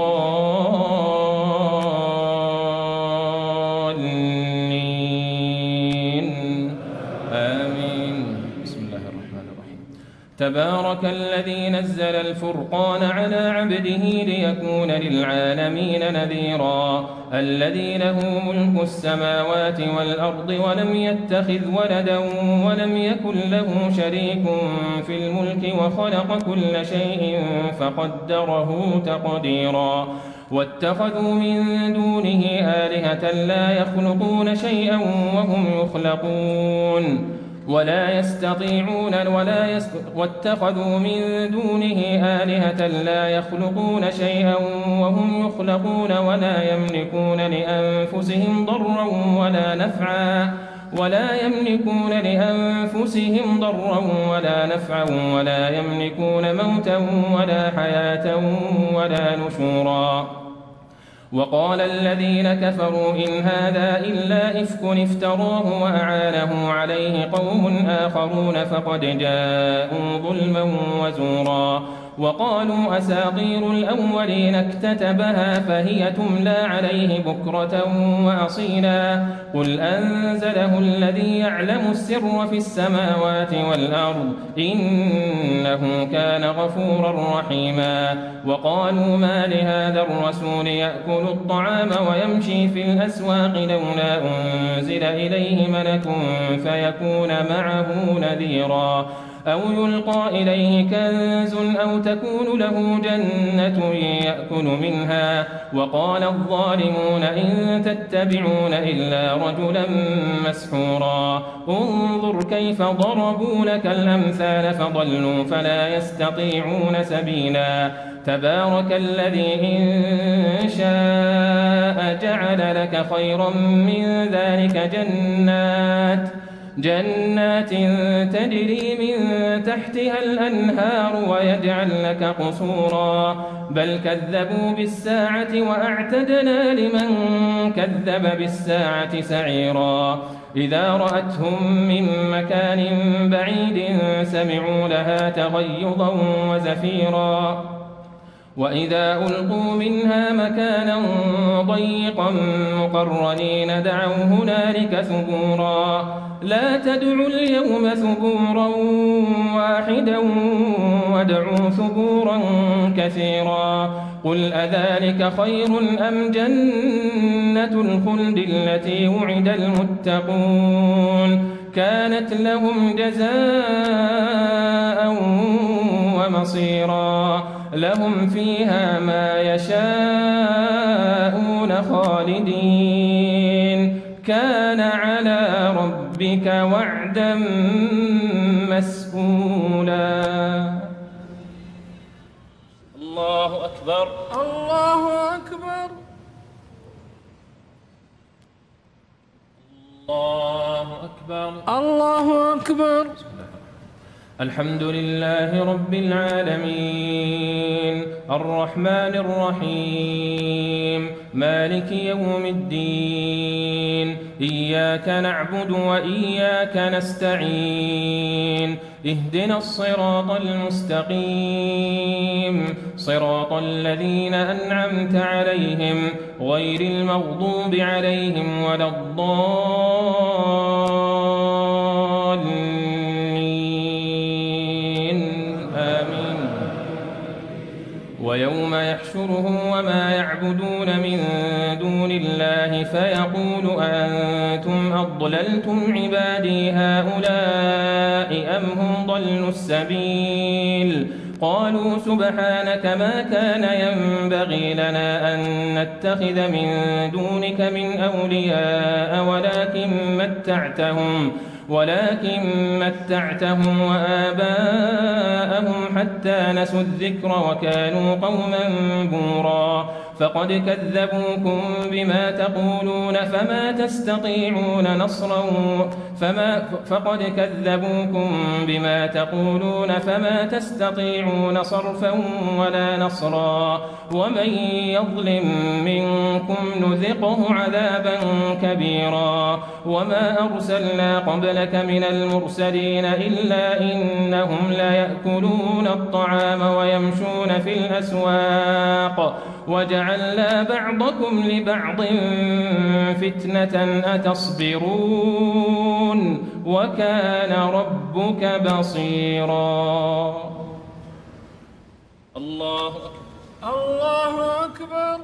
الضالين آمين. بسم الله الرحمن الرحيم. تبارك الذي نزل الفرقان على عبده ليكون للعالمين نذيرا الذي له ملك السماوات والأرض ولم يتخذ ولدا ولم يكن له شريك في الملك وخلق كل شيء فقدره تقديرا واتخذوا من دونه آلهة لا يخلقون شيئا وهم يخلقون ولا يستطيعون ولا يست... واتخذوا من دونه آلهة لا يخلقون شيئا وهم يخلقون ولا يملكون لأنفسهم ضرا ولا نفعا ولا يملكون لأنفسهم ضرا ولا نفعا ولا يملكون موتا ولا حياة ولا نشورا. وقال الذين كفروا إن هذا إلا إفك افتراه وأعانه عليه قوم آخرون فقد جاءوا ظلما وزورا. وقالوا أساطير الأولين اكتتبها فهي تملى عليه بكرة وأصيلا قل أنزله الذي يعلم السر في السماوات والأرض إنه كان غفورا رحيما. وقالوا ما لهذا الرسول يأكل الطعام ويمشي في الأسواق لولا أنزل إليه ملك فيكون معه نذيرا أو يلقى إليه كنز أو تكون له جنة يأكل منها. وقال الظالمون إن تتبعون إلا رجلا مسحورا انظر كيف ضربوا لك الأمثال فضلوا فلا يستطيعون سبيلا. تبارك الذي إن شاء جعل لك خيرا من ذلك جنات جنات تجري من تحتها الأنهار ويجعل لك قصورا بل كذبوا بالساعة وأعتدنا لمن كذب بالساعة سعيرا. إذا رأتهم من مكان بعيد سمعوا لها تغيظا وزفيرا وإذا ألقوا منها مكانا ضيقا مقرنين دعوا هنالك ثبورا لا تدعوا اليوم ثبورا واحدا وادعوا ثبورا كثيرا قل أذلك خير أم جنة الخلد التي وعد المتقون كانت لهم جزاء ومصيرا لهم فيها ما يشاءون خالدين كان على ربك وعدا مسئولا. الله أكبر الله أكبر الله أكبر الله أكبر. الحمد لله رب العالمين الرحمن الرحيم مالك يوم الدين إياك نعبد وإياك نستعين اهدنا الصراط المستقيم صراط الذين أنعمت عليهم غير المغضوب عليهم ولا الضالين ويوم يحشرهم وما يعبدون من دون الله فيقول أنتم أضللتم عبادي هؤلاء أم هم ضلوا السبيل قالوا سبحانك ما كان ينبغي لنا أن نتخذ من دونك من أولياء ولكن متعتهم ولكن متعتهم وآباءهم حتى نسوا الذكر وكانوا قوما بورا فقد كذبوكم بما تقولون فما تستطيعون نصرا فما فقد كذبوكم بما تقولون فما تستطيعون صرفا ولا نصرا ومن يظلم منكم نذقه عذابا كبيرا وما أرسلنا قبلك من المرسلين إلا إنهم ليأكلون الطعام ويمشون في الأسواق وجعلنا بعضكم لبعض فتنة أتصبرون وكان ربك بصيرا. الله أكبر. الله أكبر.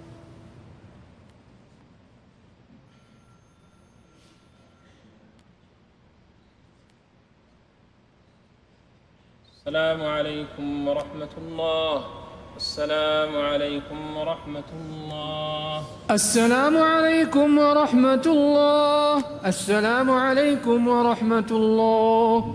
السلام عليكم ورحمة الله. السلام عليكم ورحمة الله. السلام عليكم ورحمة الله. السلام عليكم ورحمة الله.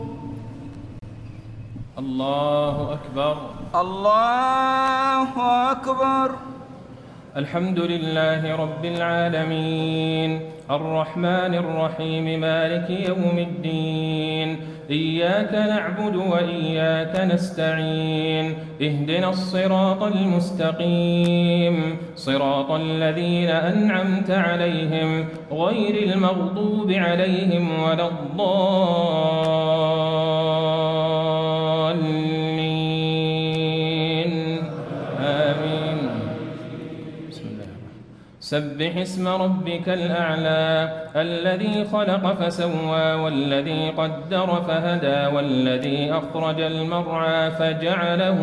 الله أكبر. الله أكبر. الحمد لله رب العالمين الرحمن الرحيم مالك يوم الدين إياك نعبد وإياك نستعين اهدنا الصراط المستقيم صراط الذين أنعمت عليهم غير المغضوب عليهم ولا الضالين آمين. بسم الله. سبح اسم ربك الأعلى الذي خلق فسوى والذي قدر فهدى والذي أخرج المرعى فجعله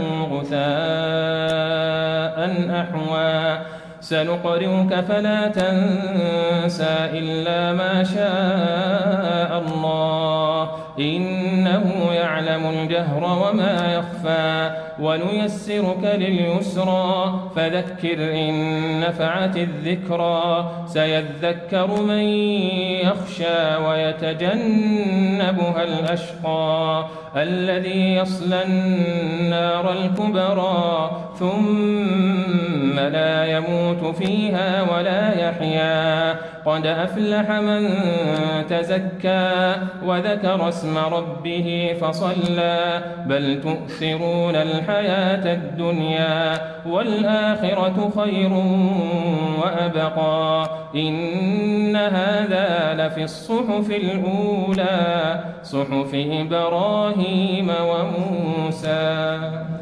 غثاء أحوى سنقرئك فلا تنسى إلا ما شاء الله إنه يعلم الجهر وما يخفى ونيسرك لليسرى فذكر إن نفعت الذكرى سيذكر من يخشى ويتجنبها الأشقى الذي يصلى النار الكبرى ثم لا يموت فيها ولا يحيا قد أفلح من تزكى وذكر اسم ربه فصلى بل تؤثرون الحياة الدنيا والآخرة خير وأبقى إن هذا لفي الصحف الأولى صحف إبراهيم وموسى.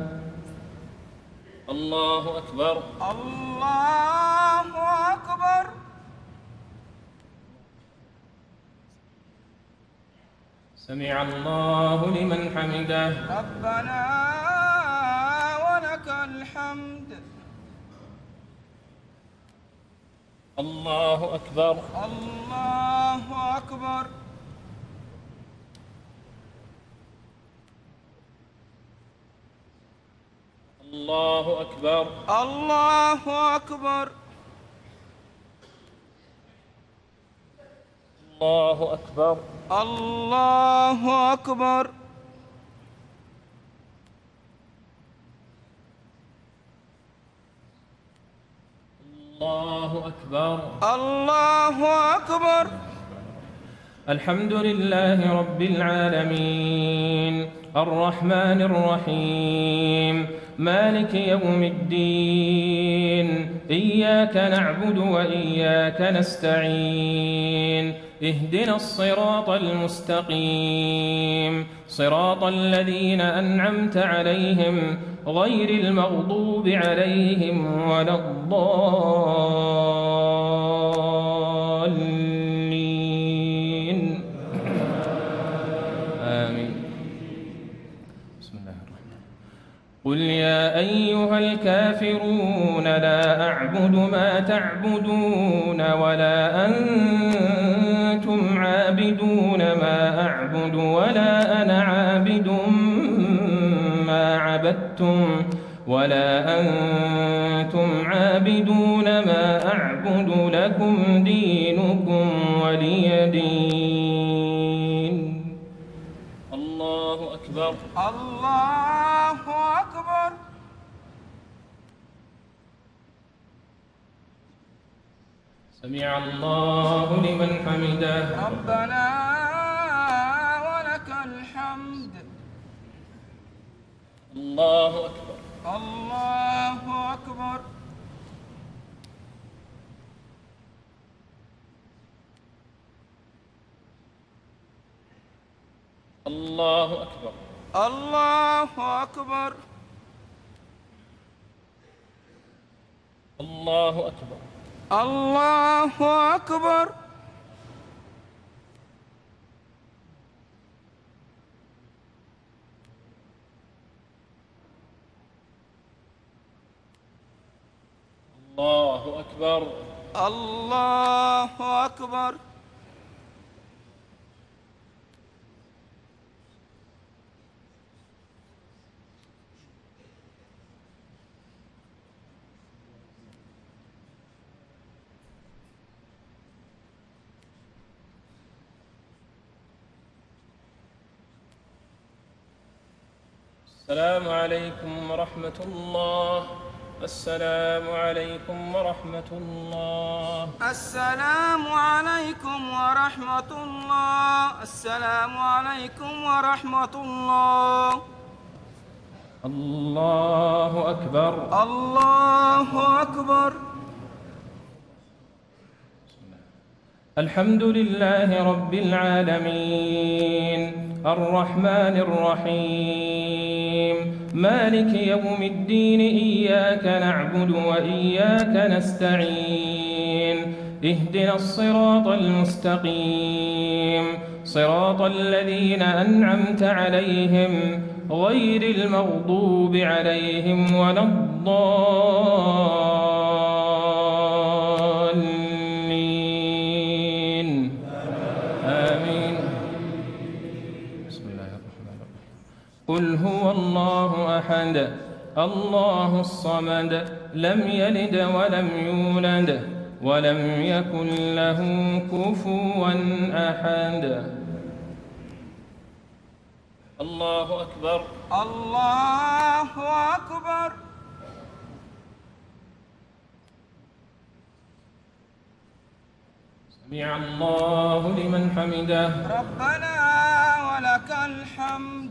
الله أكبر. الله أكبر. سمع الله لمن حمده. ربنا ولك الحمد. الله أكبر. الله أكبر. الله أكبر. الله أكبر. الله أكبر. الله أكبر. الله أكبر. الله أكبر. الحمد لله رب العالمين الرحمن الرحيم مالك يوم الدين إياك نعبد وإياك نستعين اهدنا الصراط المستقيم صراط الذين أنعمت عليهم غير المغضوب عليهم ولا الضالين آمين. بسم الله الرحمن الرحيم. قل يا أيها الكافرون لا أعبد ما تعبدون ولا أنتم عابدون ما أعبد ولا أنا عابد ما عبدتم ولا أنتم عابدون ما أعبد لكم دينكم ولي دين. الله أكبر. الله أكبر. سمع الله لمن حمده. ربنا ولك الحمد. الله أكبر. الله أكبر. الله أكبر. الله أكبر. الله أكبر. الله أكبر. الله أكبر. الله أكبر. السلام عليكم ورحمة الله. السلام عليكم ورحمة الله. السلام عليكم ورحمة الله. السلام عليكم ورحمة الله. الله أكبر. الله أكبر. الحمد لله رب العالمين الرحمن الرحيم مالك يوم الدين إياك نعبد وإياك نستعين اهدنا الصراط المستقيم صراط الذين أنعمت عليهم غير المغضوب عليهم ولا الضالين آمين. بسم الله الرحمن الرحيم. قل هو الله أحد الله الصمد لم يلد ولم يولد ولم يكن له كفوا أحد. الله أكبر. الله أكبر. سمع الله لمن حمده. ربنا ولك الحمد.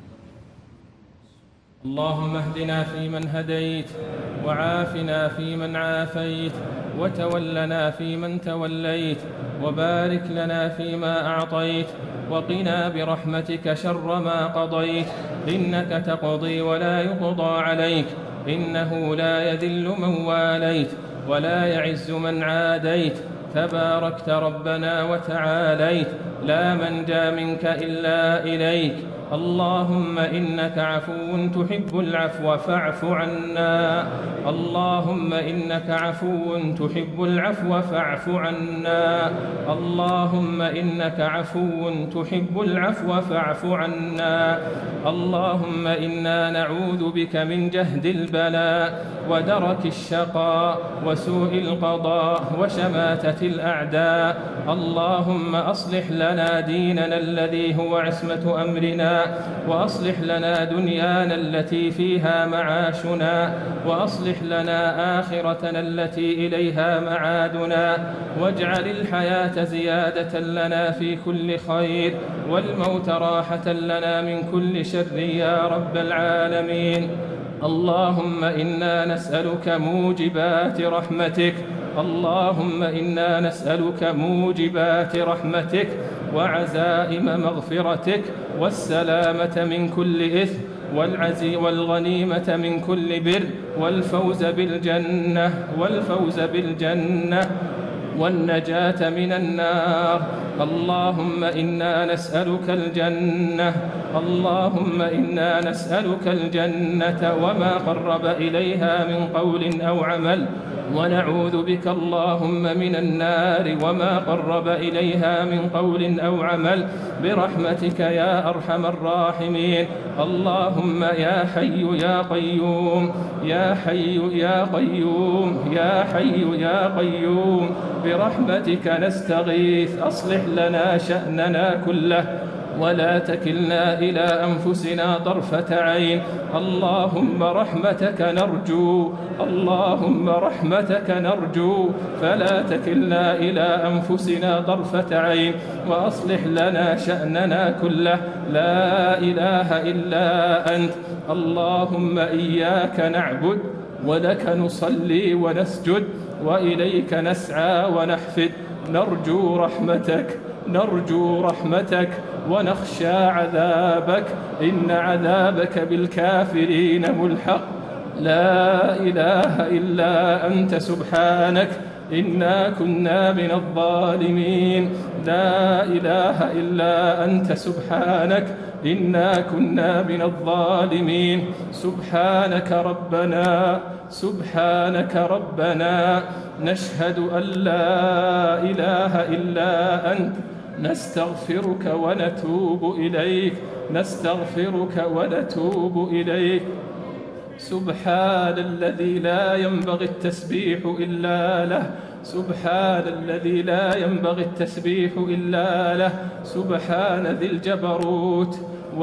اللهم اهدنا فيمن هديت وعافنا فيمن عافيت وتولنا فيمن توليت وبارك لنا فيما أعطيت وقنا برحمتك شر ما قضيت إنك تقضي ولا يقضى عليك إنه لا يذل من واليت ولا يعز من عاديت تباركت ربنا وتعاليت لا منجا منك إلا إليك. اللهم إنك عفو تحب العفو فاعف عنا. اللهم إنك عفو تحب العفو فاعف عنا. اللهم إنك عفو تحب العفو فاعف عنا. اللهم إنا نعوذ بك من جهد البلاء ودرك الشقاء وسوء القضاء وشماتة الأعداء. اللهم أصلح لنا ديننا الذي هو عصمة أمرنا وأصلح لنا دنيانا التي فيها معاشنا وأصلح لنا آخرتنا التي إليها معادنا واجعل الحياة زيادة لنا في كل خير والموت راحة لنا من كل شر يا رب العالمين. اللهم إنا نسألك موجبات رحمتك. اللهم إنا نسألك موجبات رحمتك وعزائم مغفرتك والسلامة من كل إثم والعزي والغنيمة من كل بر والفوز بالجنة والفوز بالجنة والنجاة من النار. اللهم إنا نسألك الجنة. اللهم إنا نسألك الجنة وما قرب إليها من قول أو عمل ونعوذ بك اللهم من النار وما قرب إليها من قول أو عمل برحمتك يا أرحم الراحمين. اللهم يا حي يا قيوم يا حي يا قيوم يا حي يا قيوم برحمتك نستغيث أصلح لنا شأننا كله ولا تكلنا إلى أنفسنا طرفة عين. اللهم رحمتك نرجو، اللهم رحمتك نرجو، فلا تكلنا إلى أنفسنا طرفة عين، وأصلح لنا شأننا كله، لا إله إلا أنت. اللهم إياك نعبد ولك نصلي ونسجد وإليك نسعى ونحفد، نرجو رحمتك نرجو رحمتك ونخشى عذابك، إن عذابك بالكافرين ملحق. لا إله إلا أنت سبحانك إنا كنا من الظالمين. لا إله إلا أنت سبحانك إنا كنا من الظالمين. سبحانك ربنا سبحانك ربنا نشهد أن لا إله إلا أنت، نستغفرك ونتوب إليك نستغفرك ونتوب إليك. سبحان الذي لا ينبغي التسبيح إلا له سبحان الذي لا ينبغي التسبيح إلا له سبحان ذي الجبروت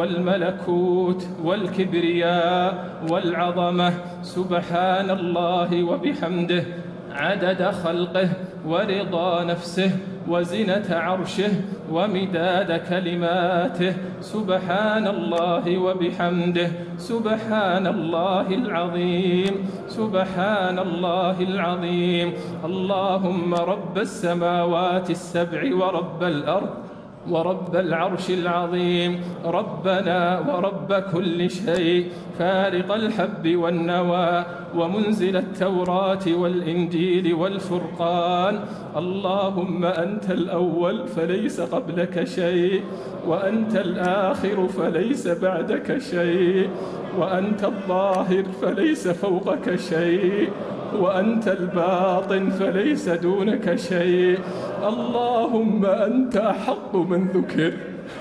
والملكوت والكبرياء والعظمة. سبحان الله وبحمده عدد خلقه ورضا نفسه وزنة عرشه ومداد كلماته. سبحان الله وبحمده سبحان الله العظيم سبحان الله العظيم. اللهم رب السماوات السبع ورب الأرض ورب العرش العظيم، ربنا ورب كل شيء، فارق الحب والنوى ومنزل التوراة والإنجيل والفرقان. اللهم أنت الأول فليس قبلك شيء، وأنت الآخر فليس بعدك شيء، وأنت الظاهر فليس فوقك شيء، وأنت الباطن فليس دونك شيء. اللهم أنت أحق من ذكر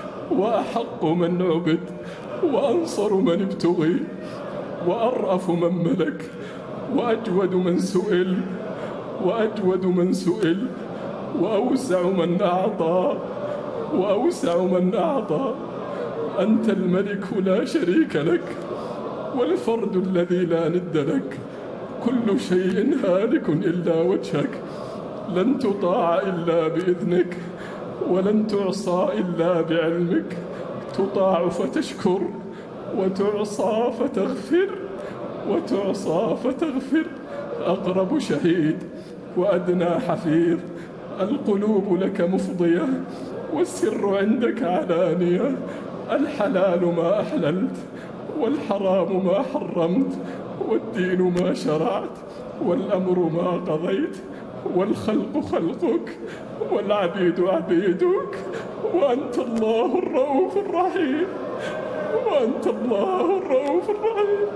وأحق من عبد وأنصر من ابتغي وأرأف من ملك وأجود من سئل وأجود من سئل وأوسع من أعطى وأوسع من أعطى. أنت الملك لا شريك لك والفرد الذي لا ند لك. كل شيء هالك إلا وجهك، لن تطاع إلا بإذنك ولن تعصى إلا بعلمك. تطاع فتشكر وتعصى فتغفر وتعصى فتغفر. أقرب شهيد وأدنى حفيظ، القلوب لك مفضية والسر عندك علانية. الحلال ما أحللت والحرام ما حرمت، والدين ما شرعت والأمر ما قضيت، والخلق خلقك والعبيد عبيدك. وأنت الله الرؤوف الرحيم وأنت الله الرؤوف الرحيم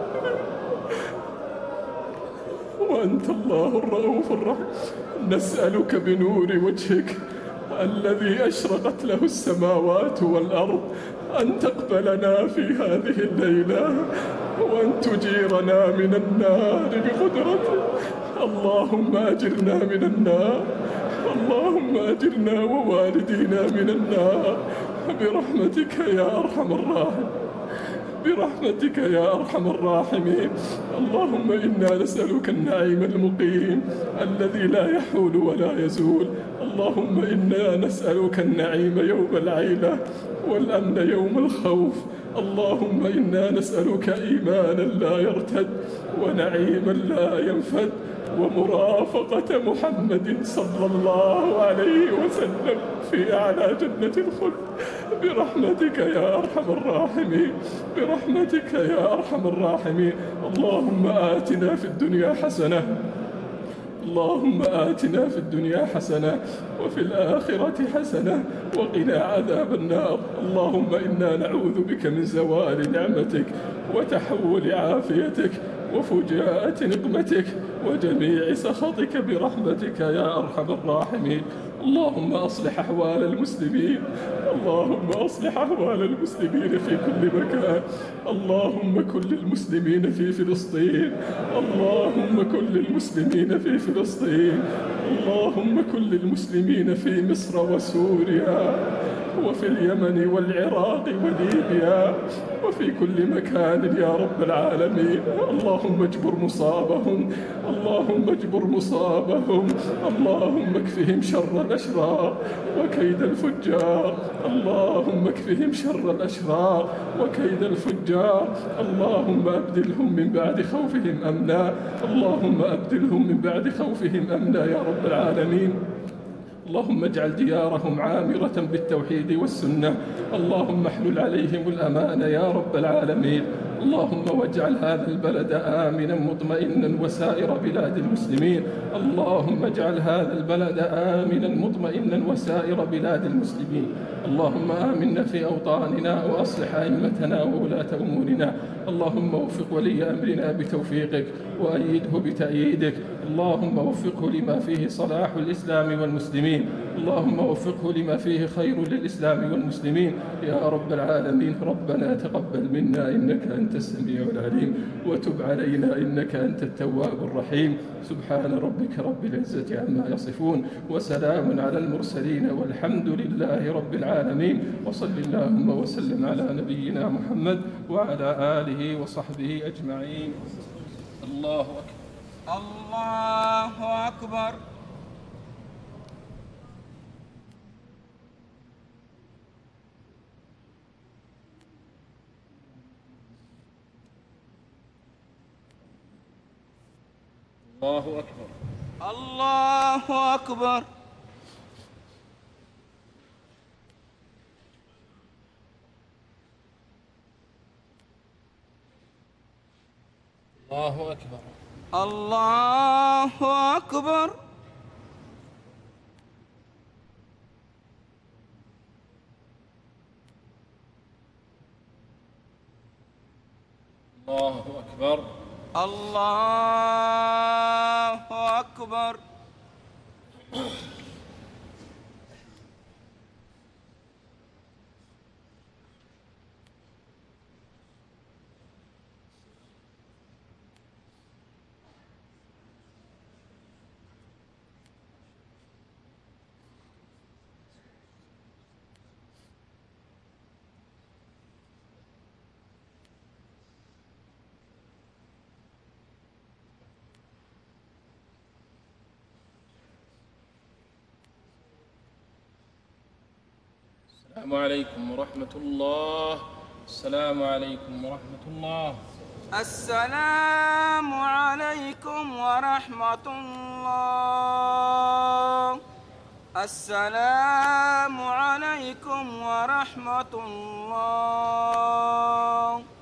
وأنت الله الرؤوف الرحيم. نسألك بنور وجهك الذي أشرقت له السماوات والأرض أن تقبلنا في هذه الليلة وأن تجيرنا من النار بقدرتك. اللهم أجرنا من النار، اللهم أجرنا ووالدينا من النار برحمتك يا أرحم الراحمين برحمتك يا أرحم الراحمين. اللهم إنا نسألك النعيم المقيم الذي لا يحول ولا يزول. اللهم إنا نسألك النعيم يوم العيلة والأمن يوم الخوف. اللهم إنا نسألك إيمانا لا يرتد ونعيما لا ينفد ومرافقة محمد صلى الله عليه وسلم في أعلى جنة الخلد برحمتك يا أرحم الراحمين برحمتك يا أرحم الراحمين. اللهم آتنا في الدنيا حسنة اللهم آتنا في الدنيا حسنة وفي الآخرة حسنة وقنا عذاب النار. اللهم إنا نعوذ بك من زوال نعمتك وتحول عافيتك وفجاءة نقمتك وجميع سخطك برحمتك يا أرحم الراحمين. اللهم أصلح أحوال المسلمين اللهم أصلح أحوال المسلمين في كل مكان. اللهم كن للمسلمين في فلسطين اللهم كن للمسلمين في فلسطين اللهم كن للمسلمين في مصر وسوريا وفي اليمن والعراق وليبيا وفي كل مكان يا رب العالمين. اللهم اجبر مصابهم، اللهم اجبر مصابهم، اللهم اكفهم شر الأشرار وكيد الفجار، اللهم اكفهم شر الأشرار وكيد الفجار. اللهم أبدلهم من بعد خوفهم أمنا، اللهم أبدلهم من بعد خوفهم أمنا يا رب العالمين. اللهم اجعل ديارهم عامرة بالتوحيد والسنة، اللهم احلل عليهم الأمان يا رب العالمين. اللهم واجعل هذا البلد آمنا مطمئنا وسائر بلاد المسلمين، اللهم اجعل هذا البلد آمنا مطمئنا وسائر بلاد المسلمين. اللهم آمنا في أوطاننا وأصلح أئمتنا وولاة أمورنا، اللهم وفق ولي أمرنا بتوفيقك وأيده بتأييدك، اللهم وفقه لما فيه صلاح الإسلام والمسلمين، اللهم وفقه لما فيه خير للإسلام والمسلمين يا رب العالمين. ربنا تقبل منا إنك أنت السميع العليم، وتب علينا إنك أنت التواب الرحيم. سبحان ربك رب العزة عما يصفون، وسلام على المرسلين، والحمد لله رب العالمين. وصل اللهم وسلم على نبينا محمد وعلى آله وصحبه أجمعين. الله أكبر. الله أكبر. الله أكبر. الله أكبر. الله أكبر. الله أكبر. الله أكبر. الله أكبر. السلام عليكم ورحمة الله. السلام عليكم ورحمة الله. السلام عليكم ورحمة الله. السلام عليكم ورحمة الله.